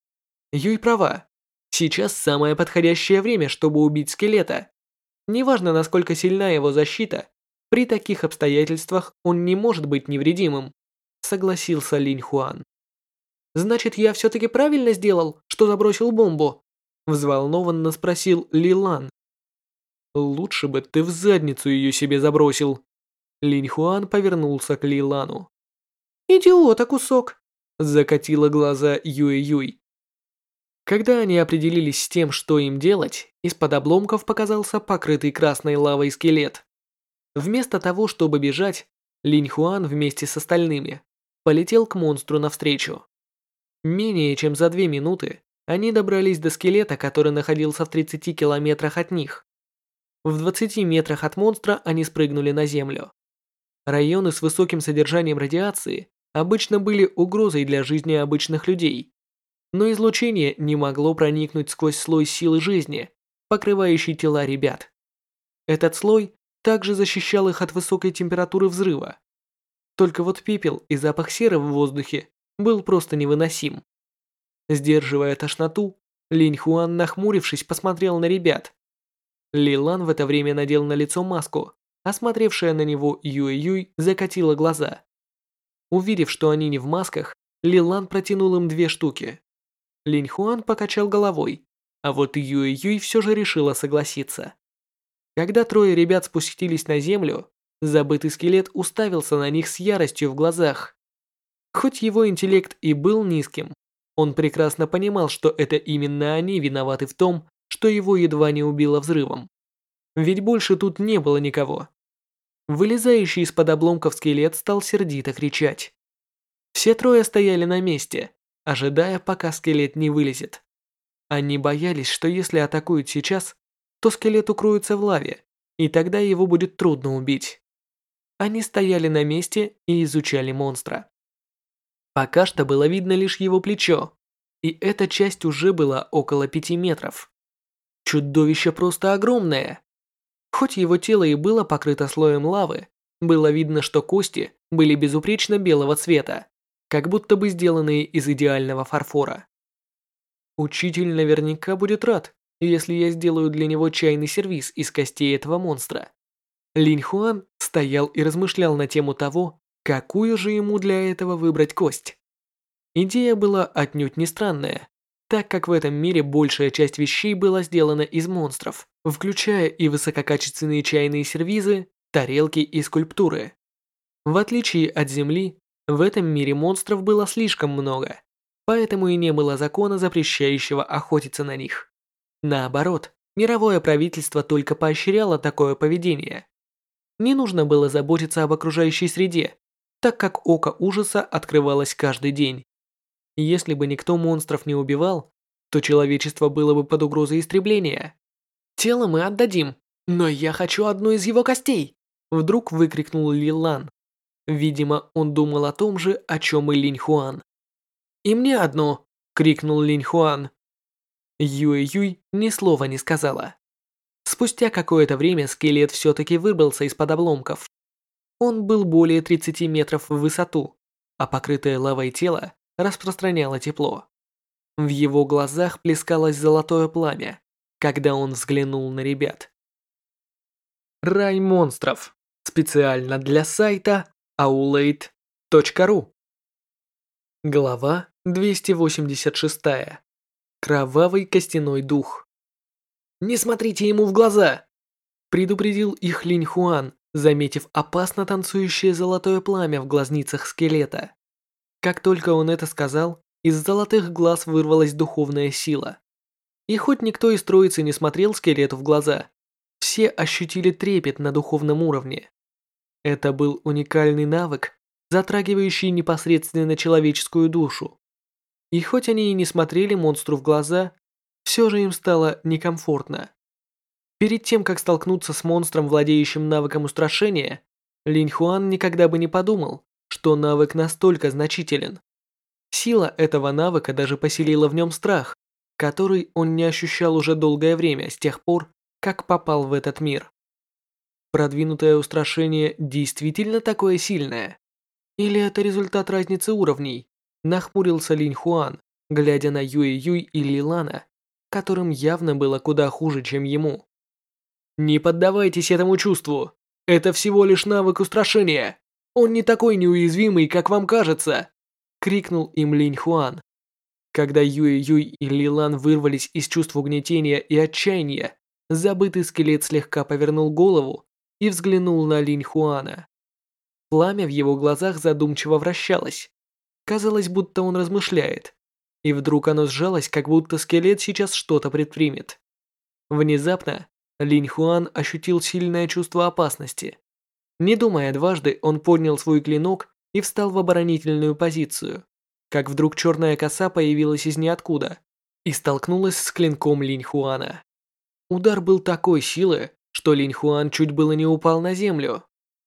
Юй права. Сейчас самое подходящее время, чтобы убить скелета. Неважно, насколько сильна его защита, при таких обстоятельствах он не может быть невредимым, согласился Линь Хуан. «Значит, я все-таки правильно сделал, что забросил бомбу?» взволнованно спросил Ли Лан. «Лучше бы ты в задницу ее себе забросил». Линь Хуан повернулся к Ли Лану. «Идиота кусок!» закатила глаза Юй Юй. Когда они определились с тем, что им делать, из-под обломков показался покрытый красной лавой скелет. Вместо того, чтобы бежать, Линь Хуан вместе с остальными полетел к монстру навстречу. Менее чем за две минуты они добрались до скелета, который находился в тридцати километрах от них. В двадцати метрах от монстра они спрыгнули на землю. Районы с высоким содержанием радиации обычно были угрозой для жизни обычных людей, но излучение не могло проникнуть сквозь слой силы жизни, покрывающий тела ребят. Этот слой также защищал их от высокой температуры взрыва. Только вот пепел и запах серы в воздухе был просто невыносим. Сдерживая тошноту, Линь Хуан, нахмурившись, посмотрел на ребят. Ли Лан в это время надел на лицо маску, а смотревшая на него Юэ Юй закатила глаза. Увидев, что они не в масках, Ли Лан протянул им две штуки. Линь Хуан покачал головой, а вот Юэ Юй все же решила согласиться. Когда трое ребят спустились на землю, забытый скелет уставился на них с яростью в глазах. Хоть его интеллект и был низким, он прекрасно понимал, что это именно они виноваты в том, что его едва не убило взрывом. Ведь больше тут не было никого. Вылезающий из-под обломков скелет стал сердито кричать. Все трое стояли на месте, ожидая, пока скелет не вылезет. Они боялись, что если атакуют сейчас, то скелет укроется в лаве, и тогда его будет трудно убить. Они стояли на месте и изучали монстра. Пока что было видно лишь его плечо, и эта часть уже была около пяти метров. Чудовище просто огромное. Хоть его тело и было покрыто слоем лавы, было видно, что кости были безупречно белого цвета, как будто бы сделанные из идеального фарфора. Учитель наверняка будет рад, если я сделаю для него чайный сервиз из костей этого монстра. Линь Хуан стоял и размышлял на тему того, какую же ему для этого выбрать кость. Идея была отнюдь не странная, так как в этом мире большая часть вещей была сделана из монстров, включая и высококачественные чайные сервизы, тарелки и скульптуры. В отличие от Земли, в этом мире монстров было слишком много, поэтому и не было закона, запрещающего охотиться на них. Наоборот, мировое правительство только поощряло такое поведение. Не нужно было заботиться об окружающей среде, так как око ужаса открывалось каждый день. Если бы никто монстров не убивал, то человечество было бы под угрозой истребления. «Тело мы отдадим, но я хочу одну из его костей!» Вдруг выкрикнул Ли Лан. Видимо, он думал о том же, о чем и Линь Хуан. «И мне одну!» — крикнул Линь Хуан. Юэ Юй ни слова не сказала. Спустя какое-то время скелет все-таки выбрался из-под обломков. Он был более тридцати метров в высоту, а покрытое лавой тело распространяло тепло. В его глазах плескалось золотое пламя, когда он взглянул на ребят. Рай монстров. Специально для сайта аулейт точка ру. Глава двести восемьдесят шесть. Кровавый костяной дух. «Не смотрите ему в глаза!» Предупредил их Линь Хуан, заметив опасно танцующее золотое пламя в глазницах скелета. Как только он это сказал, из золотых глаз вырвалась духовная сила. И хоть никто из троицы не смотрел скелету в глаза, все ощутили трепет на духовном уровне. Это был уникальный навык, затрагивающий непосредственно человеческую душу. И хоть они и не смотрели монстру в глаза, все же им стало некомфортно. Перед тем, как столкнуться с монстром, владеющим навыком устрашения, Линь Хуан никогда бы не подумал, что навык настолько значителен. Сила этого навыка даже поселила в нем страх, который он не ощущал уже долгое время с тех пор, как попал в этот мир. Продвинутое устрашение действительно такое сильное? Или это результат разницы уровней? Нахмурился Линь Хуан, глядя на Юэ Юй и Ли Лана, которым явно было куда хуже, чем ему. «Не поддавайтесь этому чувству. Это всего лишь навык устрашения. Он не такой неуязвимый, как вам кажется!» — крикнул им Линь Хуан. Когда Юэ Юй и Ли Лан вырвались из чувств угнетения и отчаяния, забытый скелет слегка повернул голову и взглянул на Линь Хуана. Пламя в его глазах задумчиво вращалось. Казалось, будто он размышляет. и вдруг оно сжалось, как будто скелет сейчас что-то предпримет. Внезапно Линь Хуан ощутил сильное чувство опасности. Не думая дважды, он поднял свой клинок и встал в оборонительную позицию, как вдруг черная коса появилась из ниоткуда и столкнулась с клинком Линь Хуана. Удар был такой силы, что Линь Хуан чуть было не упал на землю.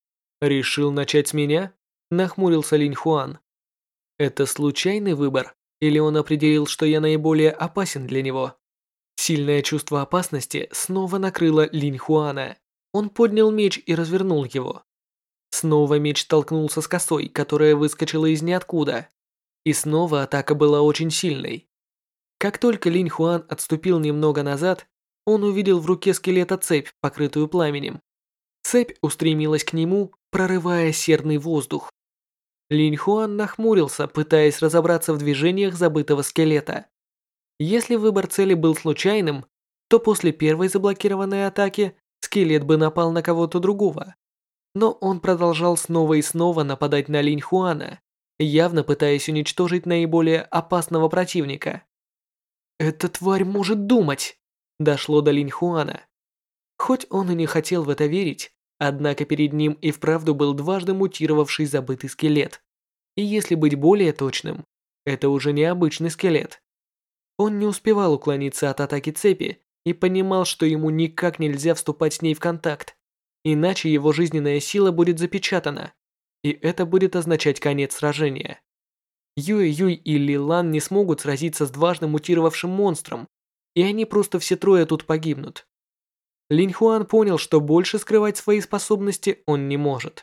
«Решил начать с меня?» – нахмурился Линь Хуан. «Это случайный выбор, или он определил, что я наиболее опасен для него?» Сильное чувство опасности снова накрыло Линь Хуана. Он поднял меч и развернул его. Снова меч столкнулся с косой, которая выскочила из ниоткуда. И снова атака была очень сильной. Как только Линь Хуан отступил немного назад, он увидел в руке скелета цепь, покрытую пламенем. Цепь устремилась к нему, прорывая серный воздух. Линь Хуан нахмурился, пытаясь разобраться в движениях забытого скелета. Если выбор цели был случайным, то после первой заблокированной атаки скелет бы напал на кого-то другого. Но он продолжал снова и снова нападать на Линь Хуана, явно пытаясь уничтожить наиболее опасного противника. «Эта тварь может думать!» Дошло до Линь Хуана. Хоть он и не хотел в это верить, однако перед ним и вправду был дважды мутировавший забытый скелет. И если быть более точным, это уже не обычный скелет. Он не успевал уклониться от атаки цепи и понимал, что ему никак нельзя вступать с ней в контакт, иначе его жизненная сила будет запечатана, и это будет означать конец сражения. Юэ-Юй и Ли-Лан не смогут сразиться с дважды мутировавшим монстром, и они просто все трое тут погибнут. Линь Хуан понял, что больше скрывать свои способности он не может.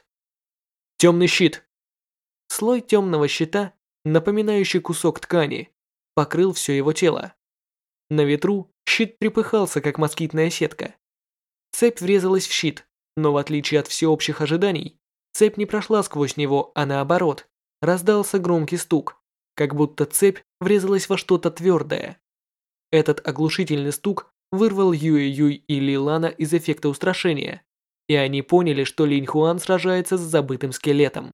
Темный щит. Слой темного щита, напоминающий кусок ткани, покрыл все его тело. На ветру щит трепыхался, как москитная сетка. Цепь врезалась в щит, но в отличие от всеобщих ожиданий, цепь не прошла сквозь него, а наоборот, раздался громкий стук, как будто цепь врезалась во что-то твердое. Этот оглушительный стук вырвал Юэ-Юй и Ли-Лана из эффекта устрашения, и они поняли, что Линь Хуан сражается с забытым скелетом.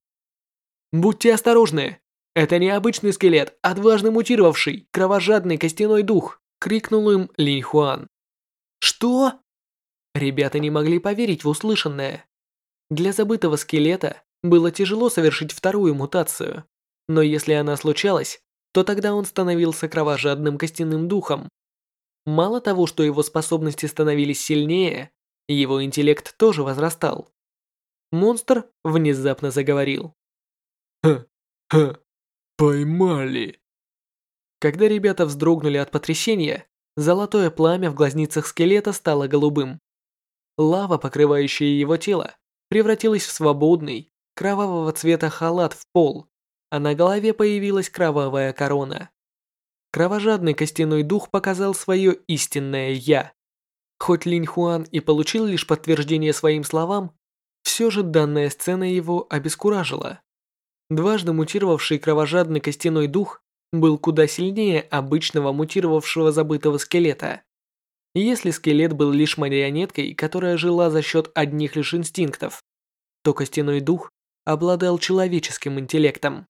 «Будьте осторожны! Это не обычный скелет, а дважды мутировавший, кровожадный костяной дух!» — крикнул им Линь Хуан. «Что?» Ребята не могли поверить в услышанное. Для забытого скелета было тяжело совершить вторую мутацию, но если она случалась, то тогда он становился кровожадным костяным духом. Мало того, что его способности становились сильнее, его интеллект тоже возрастал. Монстр внезапно заговорил. «Ха-ха, поймали!» Когда ребята вздрогнули от потрясения, золотое пламя в глазницах скелета стало голубым. Лава, покрывающая его тело, превратилась в свободный, кровавого цвета халат в пол, а на голове появилась кровавая корона. Кровожадный костяной дух показал свое истинное «я». Хоть Линь Хуан и получил лишь подтверждение своим словам, все же данная сцена его обескуражила. Дважды мутировавший кровожадный костяной дух был куда сильнее обычного мутировавшего забытого скелета. Если скелет был лишь марионеткой, которая жила за счет одних лишь инстинктов, то костяной дух обладал человеческим интеллектом.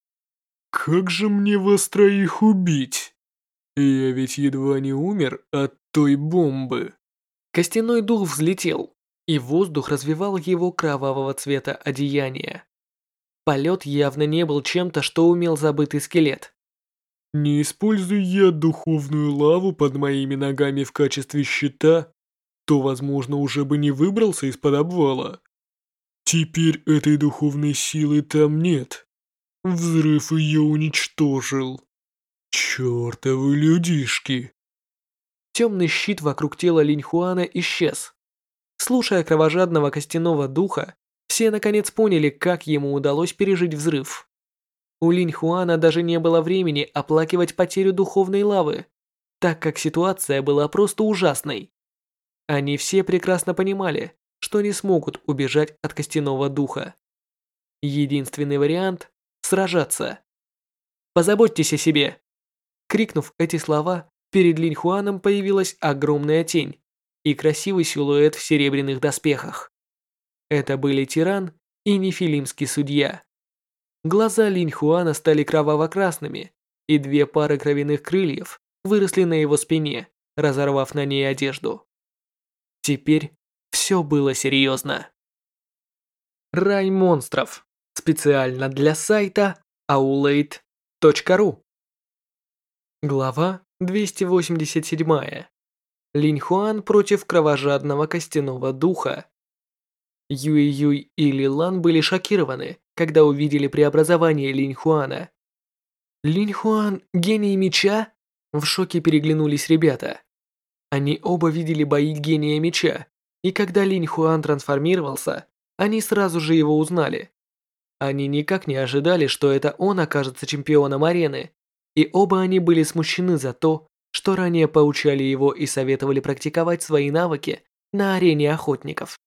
«Как же мне вас троих убить? Я ведь едва не умер от той бомбы». Костяной дух взлетел, и воздух развевал его кровавого цвета одеяния. Полет явно не был чем-то, что умел забытый скелет. Не используя я духовную лаву под моими ногами в качестве щита, то, возможно, уже бы не выбрался из-под обвала. Теперь этой духовной силы там нет. Взрыв ее уничтожил. Чёртовы людишки. Темный щит вокруг тела Линь Хуана исчез. Слушая кровожадного костяного духа, все наконец поняли, как ему удалось пережить взрыв. У Линь Хуана даже не было времени оплакивать потерю духовной лавы, так как ситуация была просто ужасной. Они все прекрасно понимали, что не смогут убежать от костяного духа. Единственный вариант – сражаться. «Позаботьтесь о себе!» Крикнув эти слова, перед Линь Хуаном появилась огромная тень и красивый силуэт в серебряных доспехах. Это были тиран и нефилимский судья. Глаза Линь Хуана стали кроваво-красными, и две пары кровяных крыльев выросли на его спине, разорвав на ней одежду. Теперь все было серьезно. Рай монстров. Специально для сайта аулейт точка ру. Глава двести восемьдесят семь. Линь Хуан против кровожадного костяного духа. Юй-Юй и Лилан были шокированы, когда увидели преобразование Линь Хуана. «Линь Хуан – гений меча?» В шоке переглянулись ребята. Они оба видели бои гения меча, и когда Линь Хуан трансформировался, они сразу же его узнали. Они никак не ожидали, что это он окажется чемпионом арены, и оба они были смущены за то, что ранее поучали его и советовали практиковать свои навыки на арене охотников.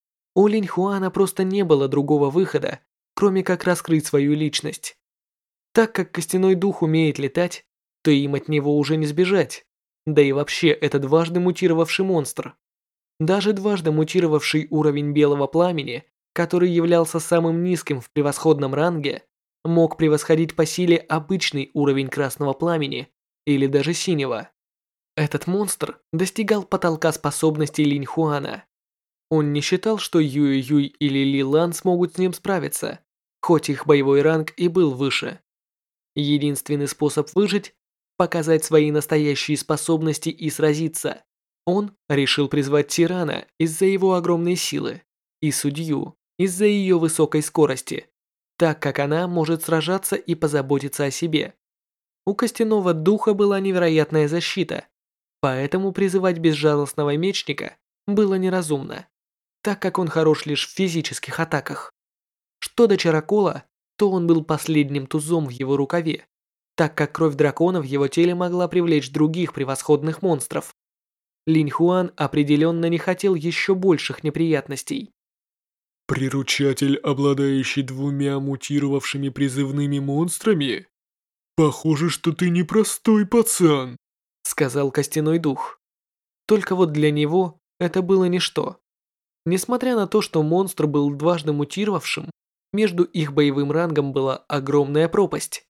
У Линь Хуана просто не было другого выхода, кроме как раскрыть свою личность. Так как костяной дух умеет летать, то им от него уже не сбежать. Да и вообще, это дважды мутировавший монстр. Даже дважды мутировавший уровень белого пламени, который являлся самым низким в превосходном ранге, мог превосходить по силе обычный уровень красного пламени или даже синего. Этот монстр достигал потолка способностей Линь Хуана. Он не считал, что Юй-Юй или Лилан смогут с ним справиться, хоть их боевой ранг и был выше. Единственный способ выжить – показать свои настоящие способности и сразиться. Он решил призвать Тирана из-за его огромной силы и судью из-за ее высокой скорости, так как она может сражаться и позаботиться о себе. У костяного духа была невероятная защита, поэтому призывать безжалостного мечника было неразумно, так как он хорош лишь в физических атаках. Что до Чаракола, то он был последним тузом в его рукаве, так как кровь дракона в его теле могла привлечь других превосходных монстров. Линь Хуан определенно не хотел еще больших неприятностей. Приручатель, обладающий двумя мутировавшими призывными монстрами? Похоже, что ты непростой пацан, сказал костяной дух. Только вот для него это было ничто. Несмотря на то, что монстр был дважды мутировавшим, между их боевым рангом была огромная пропасть.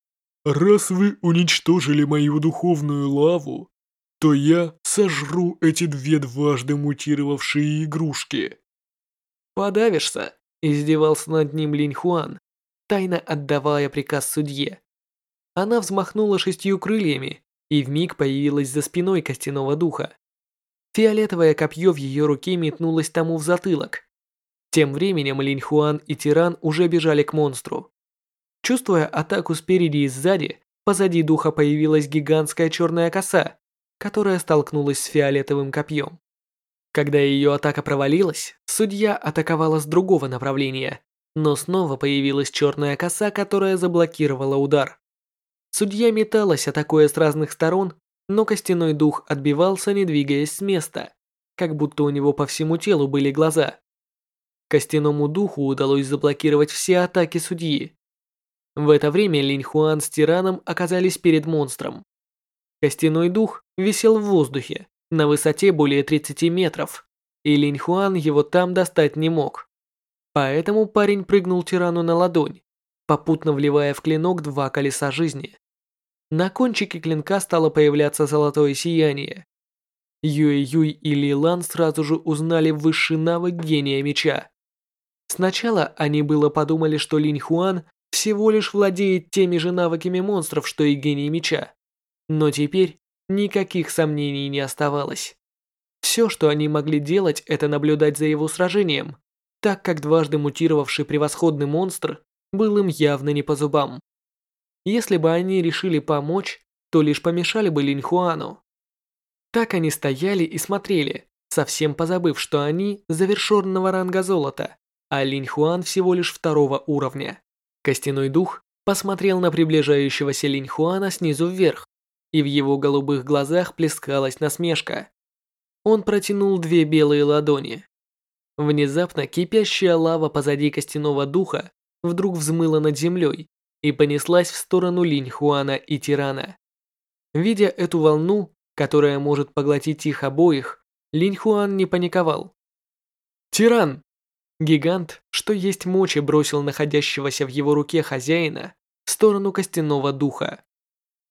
Раз вы уничтожили мою духовную лаву, то я сожру эти две дважды мутировавшие игрушки. Подавишься, издевался над ним Линь Хуан, тайно отдавая приказ судье. Она взмахнула шестью крыльями и вмиг появилась за спиной костяного духа. Фиолетовое копье в ее руке метнулось тому в затылок. Тем временем Линь Хуан и Тиран уже бежали к монстру. Чувствуя атаку спереди и сзади, позади духа появилась гигантская черная коса, которая столкнулась с фиолетовым копьем. Когда ее атака провалилась, судья атаковала с другого направления, но снова появилась черная коса, которая заблокировала удар. Судья металась, атакуя с разных сторон, но костяной дух отбивался, не двигаясь с места, как будто у него по всему телу были глаза. Костяному духу удалось заблокировать все атаки судьи. В это время Линь Хуан с Тираном оказались перед монстром. Костяной дух висел в воздухе на высоте более тридцати метров, и Линь Хуан его там достать не мог. Поэтому парень прыгнул Тирану на ладонь, попутно вливая в клинок два колеса жизни. На кончике клинка стало появляться золотое сияние. Юй-Юй и Лилан сразу же узнали высший навык гения меча. Сначала они было подумали, что Линь Хуан всего лишь владеет теми же навыками монстров, что и гений меча. Но теперь никаких сомнений не оставалось. Все, что они могли делать, это наблюдать за его сражением, так как дважды мутировавший превосходный монстр был им явно не по зубам. Если бы они решили помочь, то лишь помешали бы Линь Хуану. Так они стояли и смотрели, совсем позабыв, что они завершенного ранга золота, а Линь Хуан всего лишь второго уровня. Костяной дух посмотрел на приближающегося Линь Хуана снизу вверх, и в его голубых глазах плескалась насмешка. Он протянул две белые ладони. Внезапно кипящая лава позади костяного духа вдруг взмыла над землей и понеслась в сторону Линь Хуана и Тирана. Видя эту волну, которая может поглотить их обоих, Линь Хуан не паниковал. «Тиран!» Гигант, что есть мочи, бросил находящегося в его руке хозяина в сторону костяного духа.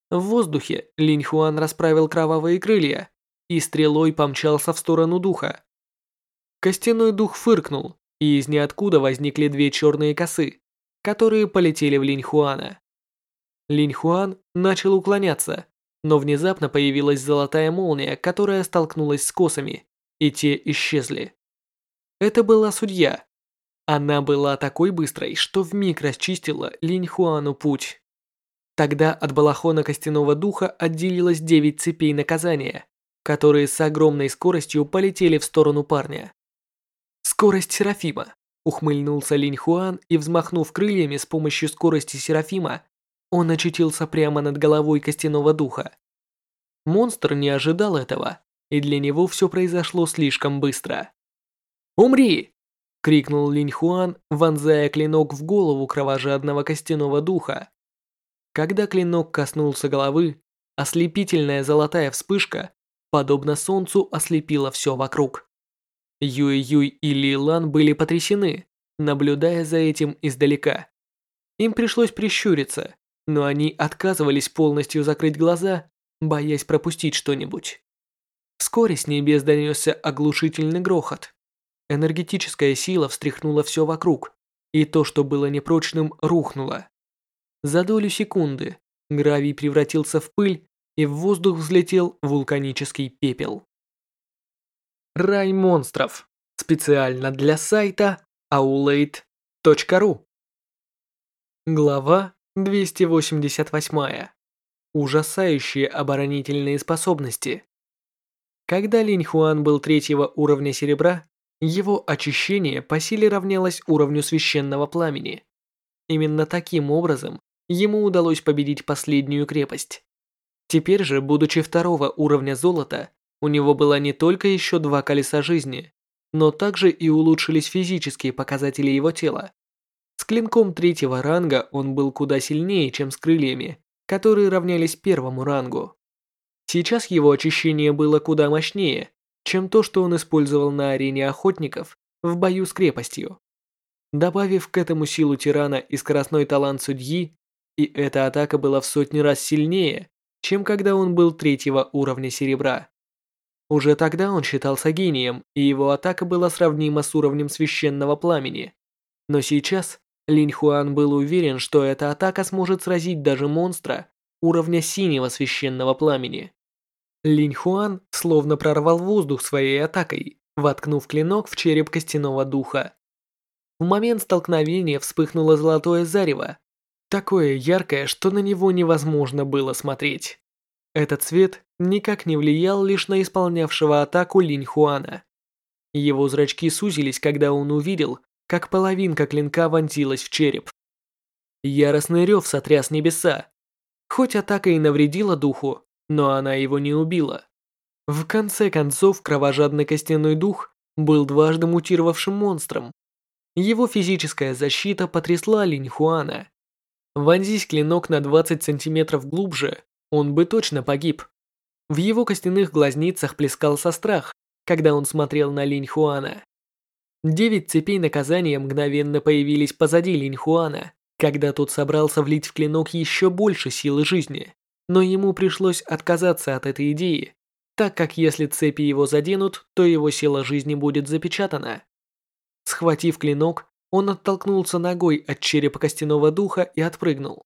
В воздухе Линь Хуан расправил кровавые крылья и стрелой помчался в сторону духа. Костяной дух фыркнул, и из ниоткуда возникли две черные косы, которые полетели в Линь Хуана. Линь Хуан начал уклоняться, но внезапно появилась золотая молния, которая столкнулась с косами, и те исчезли. Это была судья. Она была такой быстрой, что вмиг расчистила Линь Хуану путь. Тогда от балахона костяного духа отделилось девять цепей наказания, которые с огромной скоростью полетели в сторону парня. «Скорость Серафима», — ухмыльнулся Линь Хуан и, взмахнув крыльями с помощью скорости Серафима, он очутился прямо над головой костяного духа. Монстр не ожидал этого, и для него все произошло слишком быстро. «Умри!» — крикнул Линь Хуан, вонзая клинок в голову кровожадного костяного духа. Когда клинок коснулся головы, ослепительная золотая вспышка, подобно солнцу, ослепила все вокруг. Юй-Юй и Ли Лан были потрясены, наблюдая за этим издалека. Им пришлось прищуриться, но они отказывались полностью закрыть глаза, боясь пропустить что-нибудь. Вскоре с небес донесся оглушительный грохот. Энергетическая сила встряхнула все вокруг, и то, что было непрочным, рухнуло. За долю секунды гравий превратился в пыль, и в воздух взлетел вулканический пепел. Рай монстров. Специально для сайта аулейт точка ру. Глава двести восемьдесят восемь. Ужасающие оборонительные способности. Когда Линь Хуан был третьего уровня серебра, его очищение по силе равнялось уровню священного пламени. Именно таким образом ему удалось победить последнюю крепость. Теперь же, будучи второго уровня золота, у него было не только еще два колеса жизни, но также и улучшились физические показатели его тела. С клинком третьего ранга он был куда сильнее, чем с крыльями, которые равнялись первому рангу. Сейчас его очищение было куда мощнее, чем то, что он использовал на арене охотников в бою с крепостью. Добавив к этому силу тирана и скоростной талант судьи, и эта атака была в сотни раз сильнее, чем когда он был третьего уровня серебра. Уже тогда он считался гением, и его атака была сравнима с уровнем священного пламени. Но сейчас Линь Хуан был уверен, что эта атака сможет сразить даже монстра уровня синего священного пламени. Линь Хуан словно прорвал воздух своей атакой, воткнув клинок в череп костяного духа. В момент столкновения вспыхнуло золотое зарево, такое яркое, что на него невозможно было смотреть. Этот цвет никак не влиял лишь на исполнявшего атаку Линь Хуана. Его зрачки сузились, когда он увидел, как половинка клинка вонзилась в череп. Яростный рев сотряс небеса. Хоть атака и навредила духу, но она его не убила. В конце концов, кровожадный костяной дух был дважды мутировавшим монстром. Его физическая защита потрясла Линь Хуана. Вонзись клинок на двадцать сантиметров глубже, он бы точно погиб. В его костяных глазницах плескался страх, когда он смотрел на Линь Хуана. Девять цепей наказания мгновенно появились позади Линь Хуана, когда тот собрался влить в клинок еще больше силы жизни. Но ему пришлось отказаться от этой идеи, так как если цепи его заденут, то его сила жизни будет запечатана. Схватив клинок, он оттолкнулся ногой от черепа костяного духа и отпрыгнул.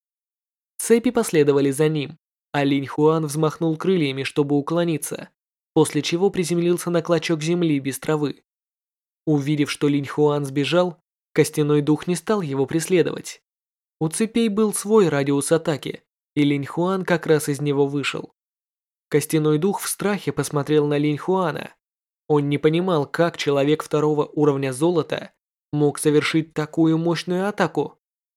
Цепи последовали за ним, а Линь Хуан взмахнул крыльями, чтобы уклониться, после чего приземлился на клочок земли без травы. Увидев, что Линь Хуан сбежал, костяной дух не стал его преследовать. У цепей был свой радиус атаки, и Линь Хуан как раз из него вышел. Костяной дух в страхе посмотрел на Линь Хуана. Он не понимал, как человек второго уровня золота мог совершить такую мощную атаку.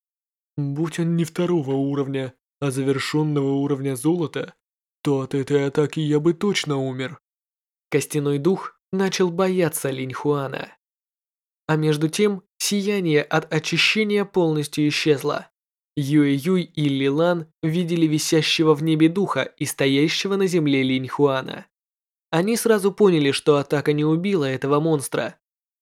Будь он не второго уровня, а завершенного уровня золота, то от этой атаки я бы точно умер. Костяной дух начал бояться Линь Хуана. А между тем, сияние от очищения полностью исчезло. Юй-Юй и Ли Лан видели висящего в небе духа и стоящего на земле Линь Хуана. Они сразу поняли, что атака не убила этого монстра.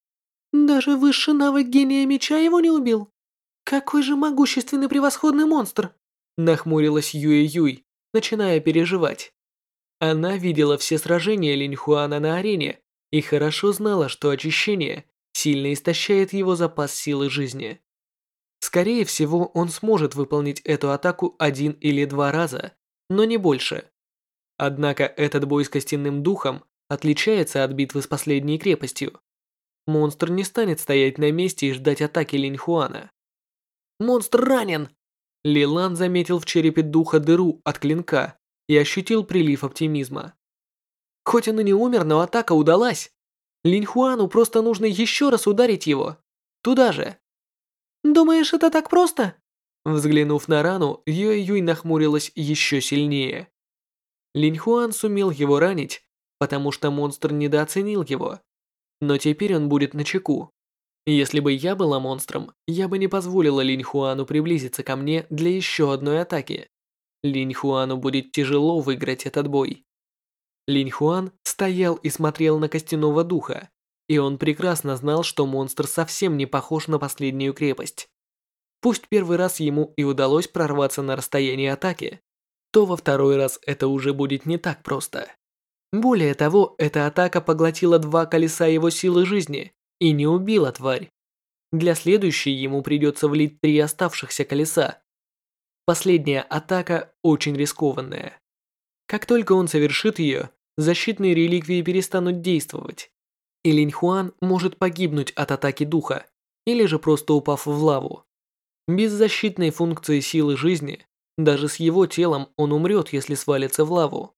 Даже высший навык гения меча его не убил. Какой же могущественный превосходный монстр! Нахмурилась Юй-Юй, начиная переживать. Она видела все сражения Линьхуана на арене и хорошо знала, что очищение сильно истощает его запас силы жизни. Скорее всего, он сможет выполнить эту атаку один или два раза, но не больше. Однако этот бой с костяным духом отличается от битвы с последней крепостью. Монстр не станет стоять на месте и ждать атаки Линьхуана. «Монстр ранен!» Лилан заметил в черепе духа дыру от клинка и ощутил прилив оптимизма. Хоть он и не умер, но атака удалась. Линьхуану просто нужно еще раз ударить его. Туда же. «Думаешь, это так просто?» Взглянув на рану, Юэ-Юй нахмурилась еще сильнее. Линьхуан сумел его ранить, потому что монстр недооценил его. Но теперь он будет начеку. Если бы я была монстром, я бы не позволила Линьхуану приблизиться ко мне для еще одной атаки. Линьхуану будет тяжело выиграть этот бой. Линьхуан стоял и смотрел на костяного духа, и он прекрасно знал, что монстр совсем не похож на последнюю крепость. Пусть первый раз ему и удалось прорваться на расстояние атаки, то во второй раз это уже будет не так просто. Более того, эта атака поглотила два колеса его силы жизни и не убила тварь. Для следующей ему придется влить три оставшихся колеса. Последняя атака очень рискованная. Как только он совершит ее, защитные реликвии перестанут действовать, и Линьхуан может погибнуть от атаки духа, или же просто упав в лаву. Без защитной функции силы жизни, даже с его телом он умрет, если свалится в лаву.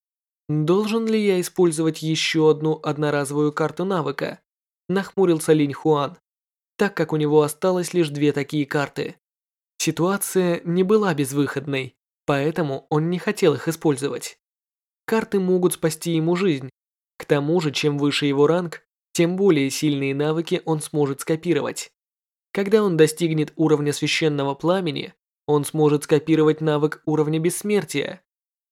Должен ли я использовать еще одну одноразовую карту навыка? Нахмурился Линьхуан, так как у него осталось лишь две такие карты. Ситуация не была безвыходной, поэтому он не хотел их использовать. Карты могут спасти ему жизнь. К тому же, чем выше его ранг, тем более сильные навыки он сможет скопировать. Когда он достигнет уровня священного пламени, он сможет скопировать навык уровня бессмертия.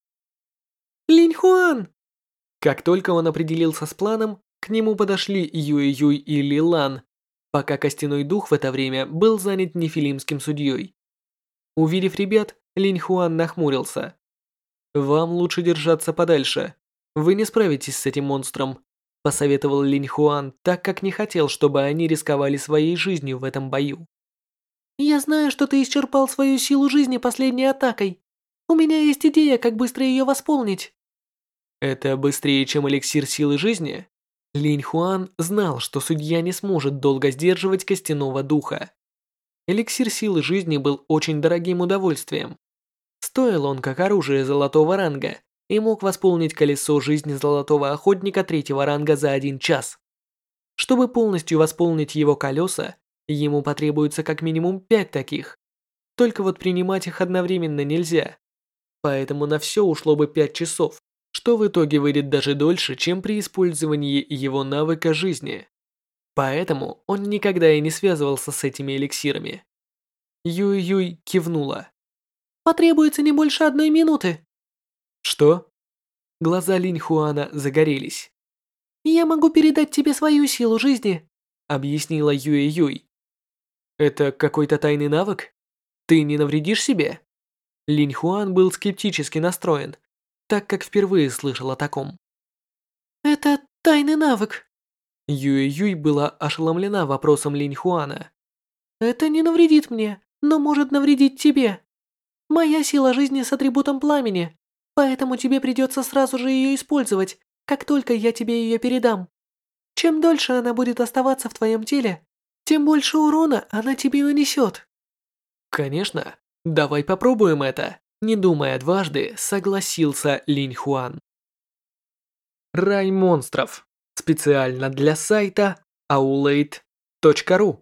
«Линьхуан!» Как только он определился с планом, к нему подошли Юэ-Юй и Лилан, пока костяной дух в это время был занят нефилимским судьей. Увидев ребят, Линьхуан нахмурился. «Вам лучше держаться подальше. Вы не справитесь с этим монстром», посоветовал Линьхуан, так как не хотел, чтобы они рисковали своей жизнью в этом бою. «Я знаю, что ты исчерпал свою силу жизни последней атакой. У меня есть идея, как быстро ее восполнить». Это быстрее, чем эликсир силы жизни? Линьхуан знал, что судья не сможет долго сдерживать костяного духа. Эликсир силы жизни был очень дорогим удовольствием. Стоил он как оружие золотого ранга и мог восполнить колесо жизни золотого охотника третьего ранга за один час. Чтобы полностью восполнить его колеса, ему потребуется как минимум пять таких. Только вот принимать их одновременно нельзя. Поэтому на все ушло бы пять часов, что в итоге выйдет даже дольше, чем при использовании его навыка жизни. Поэтому он никогда и не связывался с этими эликсирами. Юй-Юй кивнула. «Потребуется не больше одной минуты». Что? Глаза Линьхуана загорелись. «Я могу передать тебе свою силу жизни», объяснила Юэ-Юй. Это какой-то тайный навык? Ты не навредишь себе? Линьхуан был скептически настроен, так как впервые слышал о таком. «Это тайный навык». Юэ-Юй была ошеломлена вопросом Линьхуана. «Это не навредит мне, но может навредить тебе. Моя сила жизни с атрибутом пламени, поэтому тебе придется сразу же ее использовать, как только я тебе ее передам. Чем дольше она будет оставаться в твоем теле, тем больше урона она тебе нанесет». Конечно, давай попробуем это. Не думая дважды, согласился Линьхуан. Рай монстров. Специально для сайта аулейт точка ру.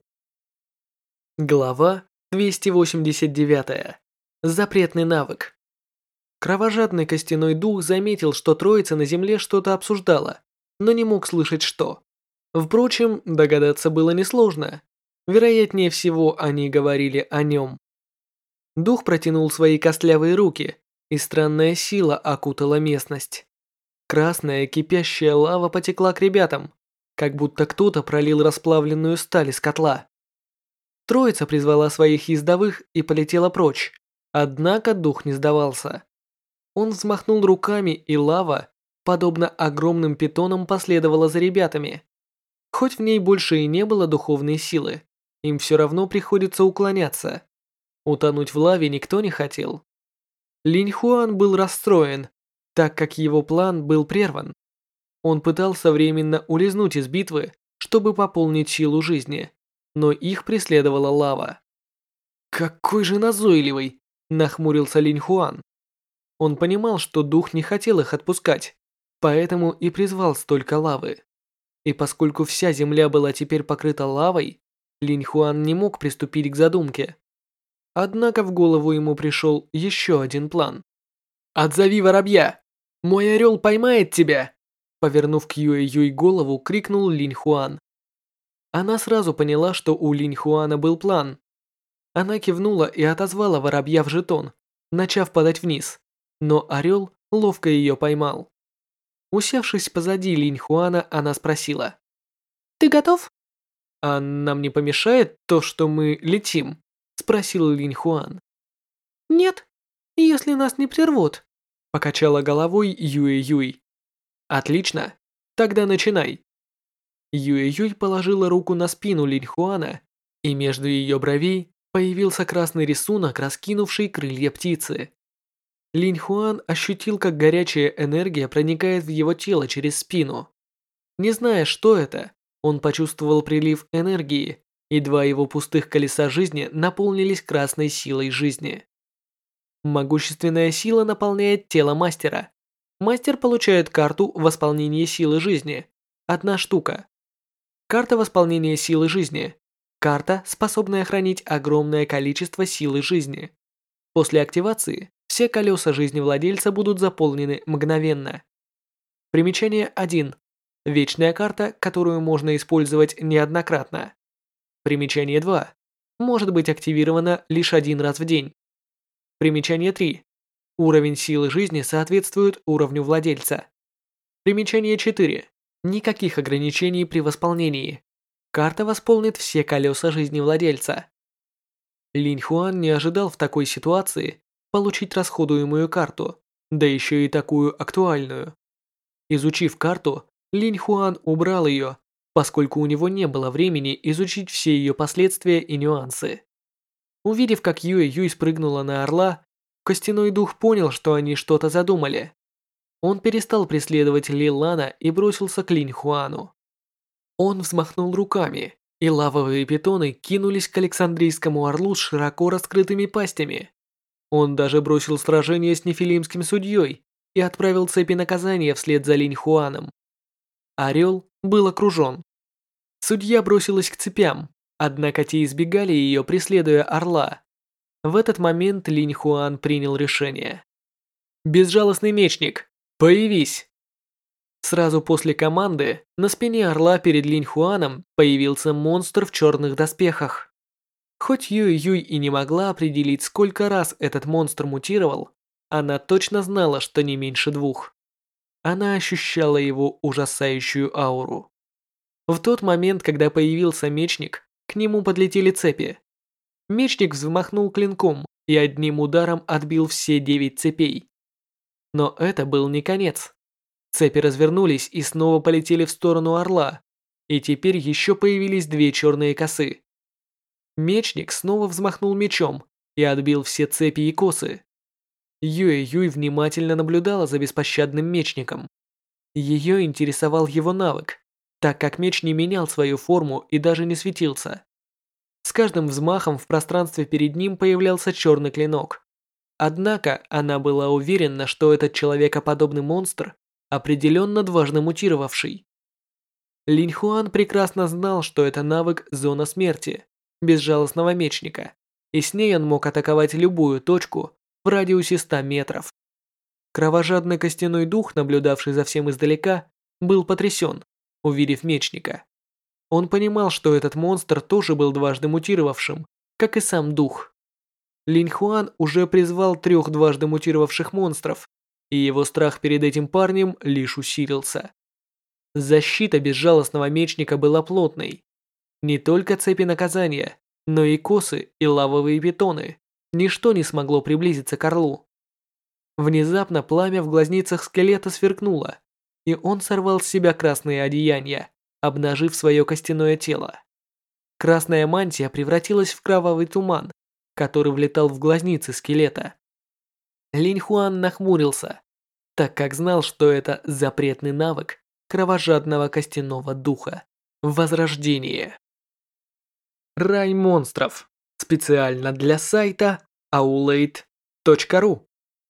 Глава двести восемьдесят девять. Запретный навык. Кровожадный костяной дух заметил, что троица на земле что-то обсуждала, но не мог слышать что. Впрочем, догадаться было несложно. Вероятнее всего, они говорили о нем. Дух протянул свои костлявые руки, и странная сила окутала местность. Красная кипящая лава потекла к ребятам, как будто кто-то пролил расплавленную сталь из котла. Троица призвала своих ездовых и полетела прочь, однако дух не сдавался. Он взмахнул руками, и лава, подобно огромным питонам, последовала за ребятами. Хоть в ней больше и не было духовной силы, им все равно приходится уклоняться. Утонуть в лаве никто не хотел. Линь Хуан был расстроен, так как его план был прерван. Он пытался временно улизнуть из битвы, чтобы пополнить силу жизни, но их преследовала лава. «Какой же назойливый!» – нахмурился Линь Хуан. Он понимал, что дух не хотел их отпускать, поэтому и призвал столько лавы. И поскольку вся земля была теперь покрыта лавой, Линь Хуан не мог приступить к задумке. Однако в голову ему пришел еще один план. «Отзови воробья! Мой орел поймает тебя!» Повернув к Юэ-Юй голову, крикнул Линь Хуан. Она сразу поняла, что у Линь Хуана был план. Она кивнула и отозвала воробья в жетон, начав падать вниз, но орел ловко ее поймал. Усевшись позади Линь Хуана, она спросила: «Ты готов?» «А нам не помешает то, что мы летим?» – спросил Линь Хуан. «Нет, если нас не прервут», – покачала головой Юэ-Юй. «Отлично, тогда начинай». Юэ-Юй положила руку на спину Линь Хуана, и между ее бровей появился красный рисунок, раскинувший крылья птицы. Линь Хуан ощутил, как горячая энергия проникает в его тело через спину. Не зная, что это, он почувствовал прилив энергии, и два его пустых колеса жизни наполнились красной силой жизни. Могущественная сила наполняет тело мастера. Мастер получает карту восполнения силы жизни. Одна штука. Карта восполнения силы жизни. Карта, способная хранить огромное количество силы жизни. После активации все колеса жизни владельца будут заполнены мгновенно. Примечание один. Вечная карта, которую можно использовать неоднократно. Примечание два. Может быть активирована лишь один раз в день. Примечание три. Уровень силы жизни соответствует уровню владельца. Примечание четыре. Никаких ограничений при восполнении. Карта восполнит все колеса жизни владельца. Линь Хуан не ожидал в такой ситуации получить расходуемую карту, да еще и такую актуальную. Изучив карту, Линь Хуан убрал ее, поскольку у него не было времени изучить все ее последствия и нюансы. Увидев, как Юэ-Юй спрыгнула на орла, костяной дух понял, что они что-то задумали. Он перестал преследовать Ли Лана и бросился к Линь Хуану. Он взмахнул руками, и лавовые питоны кинулись к Александрийскому орлу с широко раскрытыми пастями. Он даже бросил сражение с нефилимским судьей и отправил цепи наказания вслед за Линь Хуаном. Орел был окружен. Судья бросилась к цепям, однако те избегали ее, преследуя орла. В этот момент Линь Хуан принял решение. «Безжалостный мечник, появись!» Сразу после команды на спине орла перед Линь Хуаном появился монстр в черных доспехах. Хоть Юй-Юй и не могла определить, сколько раз этот монстр мутировал, она точно знала, что не меньше двух. Она ощущала его ужасающую ауру. В тот момент, когда появился мечник, к нему подлетели цепи. Мечник взмахнул клинком и одним ударом отбил все девять цепей. Но это был не конец. Цепи развернулись и снова полетели в сторону орла, и теперь еще появились две черные косы. Мечник снова взмахнул мечом и отбил все цепи и косы. Юэ-Юй внимательно наблюдала за беспощадным мечником. Ее интересовал его навык, так как меч не менял свою форму и даже не светился. С каждым взмахом в пространстве перед ним появлялся черный клинок. Однако она была уверена, что этот человекоподобный монстр определенно дважды мутировавший. Линь Хуан прекрасно знал, что это навык «Зона смерти» безжалостного мечника, и с ней он мог атаковать любую точку в радиусе ста метров. Кровожадный костяной дух, наблюдавший за всем издалека, был потрясен, увидев мечника. Он понимал, что этот монстр тоже был дважды мутировавшим, как и сам дух. Линь Хуан уже призвал трех дважды мутировавших монстров, и его страх перед этим парнем лишь усилился. Защита безжалостного мечника была плотной. Не только цепи наказания, но и косы и лавовые питоны. Ничто не смогло приблизиться к орлу. Внезапно пламя в глазницах скелета сверкнуло, и он сорвал с себя красные одеяния, обнажив свое костяное тело. Красная мантия превратилась в кровавый туман, который влетал в глазницы скелета. Линь Хуан нахмурился, так как знал, что это запретный навык кровожадного костяного духа. Возрождение. Рай монстров. Специально для сайта аулейт точка ру.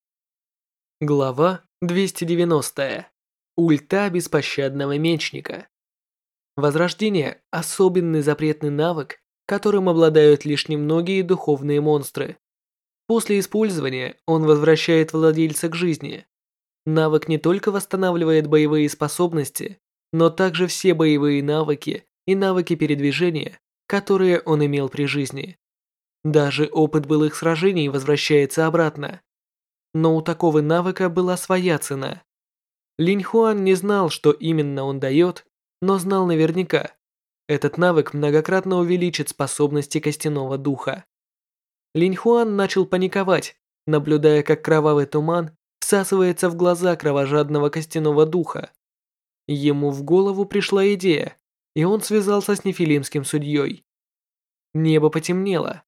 Глава двести девяностая. Ульта беспощадного мечника. Возрождение – особенный запретный навык, которым обладают лишь немногие духовные монстры. После использования он возвращает владельца к жизни. Навык не только восстанавливает боевые способности, но также все боевые навыки и навыки передвижения, которые он имел при жизни. Даже опыт былых сражений возвращается обратно. Но у такого навыка была своя цена. Линь Хуан не знал, что именно он дает, но знал наверняка. Этот навык многократно увеличит способности костяного духа. Линь Хуан начал паниковать, наблюдая, как кровавый туман всасывается в глаза кровожадного костяного духа. Ему в голову пришла идея, и он связался с нефилимским судьей. Небо потемнело.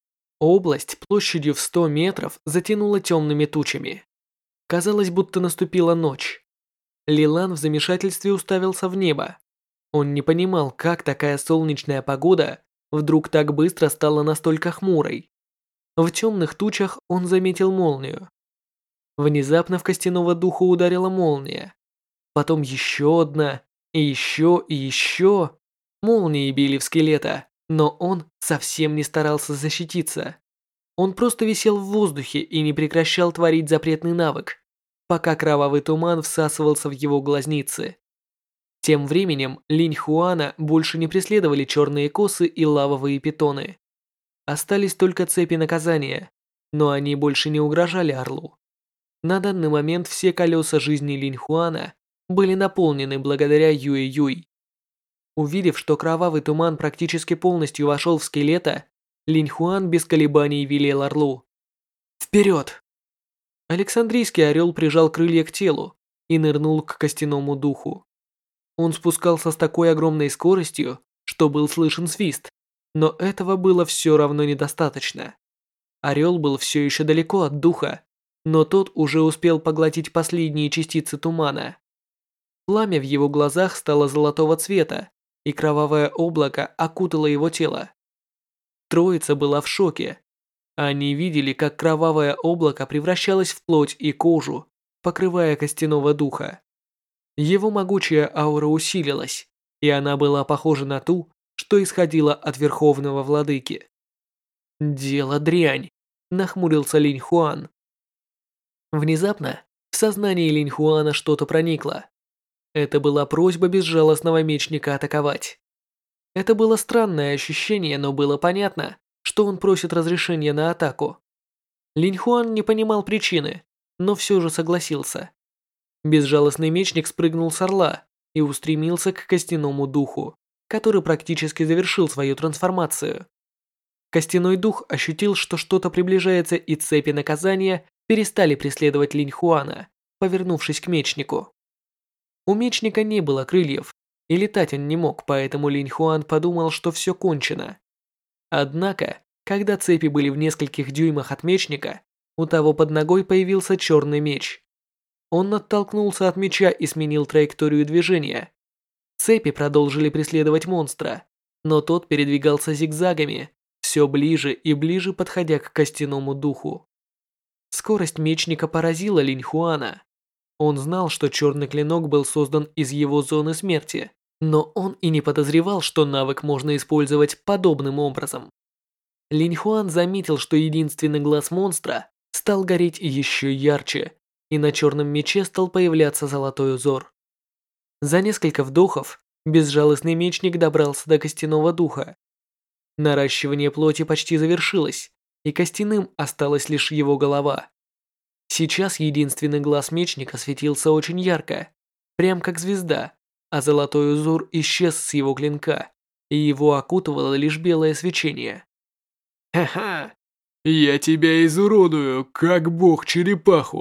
Область площадью в сто метров затянула темными тучами. Казалось, будто наступила ночь. Лилан в замешательстве уставился в небо. Он не понимал, как такая солнечная погода вдруг так быстро стала настолько хмурой. В темных тучах он заметил молнию. Внезапно в костяного духа ударила молния. Потом еще одна, и еще, и еще. Молнии били в скелета, но он совсем не старался защититься. Он просто висел в воздухе и не прекращал творить запретный навык, пока кровавый туман всасывался в его глазницы. Тем временем Линь Хуана больше не преследовали черные косы и лавовые питоны. Остались только цепи наказания, но они больше не угрожали Орлу. На данный момент все колеса жизни Линь Хуана были наполнены благодаря Юэ Юй. Увидев, что кровавый туман практически полностью вошел в скелета, Линь Хуан без колебаний велел Орлу: «Вперед!». Александрийский орел прижал крылья к телу и нырнул к костяному духу. Он спускался с такой огромной скоростью, что был слышен свист, но этого было все равно недостаточно. Орел был все еще далеко от духа, но тот уже успел поглотить последние частицы тумана. Пламя в его глазах стало золотого цвета, и кровавое облако окутало его тело. Троица была в шоке. Они видели, как кровавое облако превращалось в плоть и кожу, покрывая костяного духа. Его могучая аура усилилась, и она была похожа на ту, что исходила от Верховного Владыки. «Дело дрянь», – нахмурился Линь Хуан. Внезапно в сознании Линь Хуана что-то проникло. Это была просьба безжалостного мечника атаковать. Это было странное ощущение, но было понятно, что он просит разрешения на атаку. Линь Хуан не понимал причины, но все же согласился. Безжалостный мечник спрыгнул с орла и устремился к костяному духу, который практически завершил свою трансформацию. Костяной дух ощутил, что что-то приближается, и цепи наказания перестали преследовать Линь Хуана, повернувшись к мечнику. У мечника не было крыльев, и летать он не мог, поэтому Линь Хуан подумал, что все кончено. Однако, когда цепи были в нескольких дюймах от мечника, у того под ногой появился черный меч. Он оттолкнулся от меча и сменил траекторию движения. Цепи продолжили преследовать монстра, но тот передвигался зигзагами, все ближе и ближе подходя к костяному духу. Скорость мечника поразила Линь Хуана. Он знал, что черный клинок был создан из его зоны смерти, но он и не подозревал, что навык можно использовать подобным образом. Линь Хуан заметил, что единственный глаз монстра стал гореть еще ярче, и на черном мече стал появляться золотой узор. За несколько вдохов безжалостный мечник добрался до костяного духа. Наращивание плоти почти завершилось, и костяным осталась лишь его голова. Сейчас единственный глаз мечника светился очень ярко, прям как звезда, а золотой узор исчез с его клинка, и его окутывало лишь белое свечение. «Ха-ха! Я тебя изуродую, как бог черепаху!»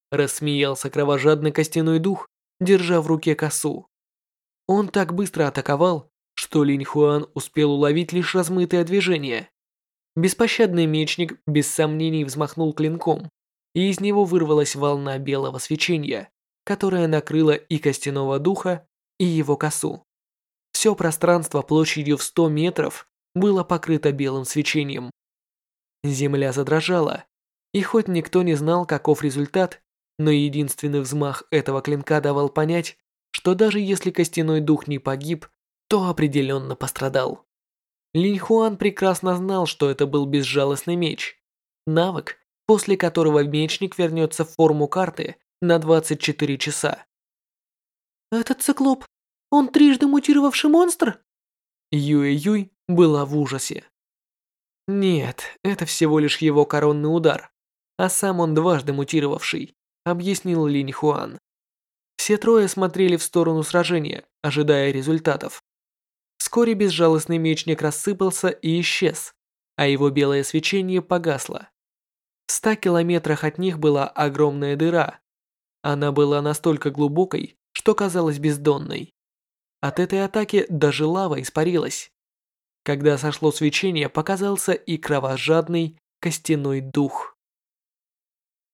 Рассмеялся кровожадный костяной дух, держа в руке косу. Он так быстро атаковал, что Линь Хуан успел уловить лишь размытое движение. Беспощадный мечник без сомнений взмахнул клинком, и из него вырвалась волна белого свечения, которая накрыла и костяного духа, и его косу. Все пространство площадью в сто метров было покрыто белым свечением. Земля задрожала, и хоть никто не знал, каков результат, но единственный взмах этого клинка давал понять, что даже если костяной дух не погиб, то определенно пострадал. Линь Хуан прекрасно знал, что это был безжалостный меч, навык, после которого мечник вернется в форму карты на двадцать четыре часа. «Этот циклоп, он трижды мутировавший монстр?» Юэ-Юй была в ужасе. Нет, это всего лишь его коронный удар, а сам он дважды мутировавший, объяснил Линь Хуан. Все трое смотрели в сторону сражения, ожидая результатов. Вскоре безжалостный мечник рассыпался и исчез, а его белое свечение погасло. В ста километрах от них была огромная дыра. Она была настолько глубокой, что казалась бездонной. От этой атаки даже лава испарилась. Когда сошло свечение, показался и кровожадный костяной дух.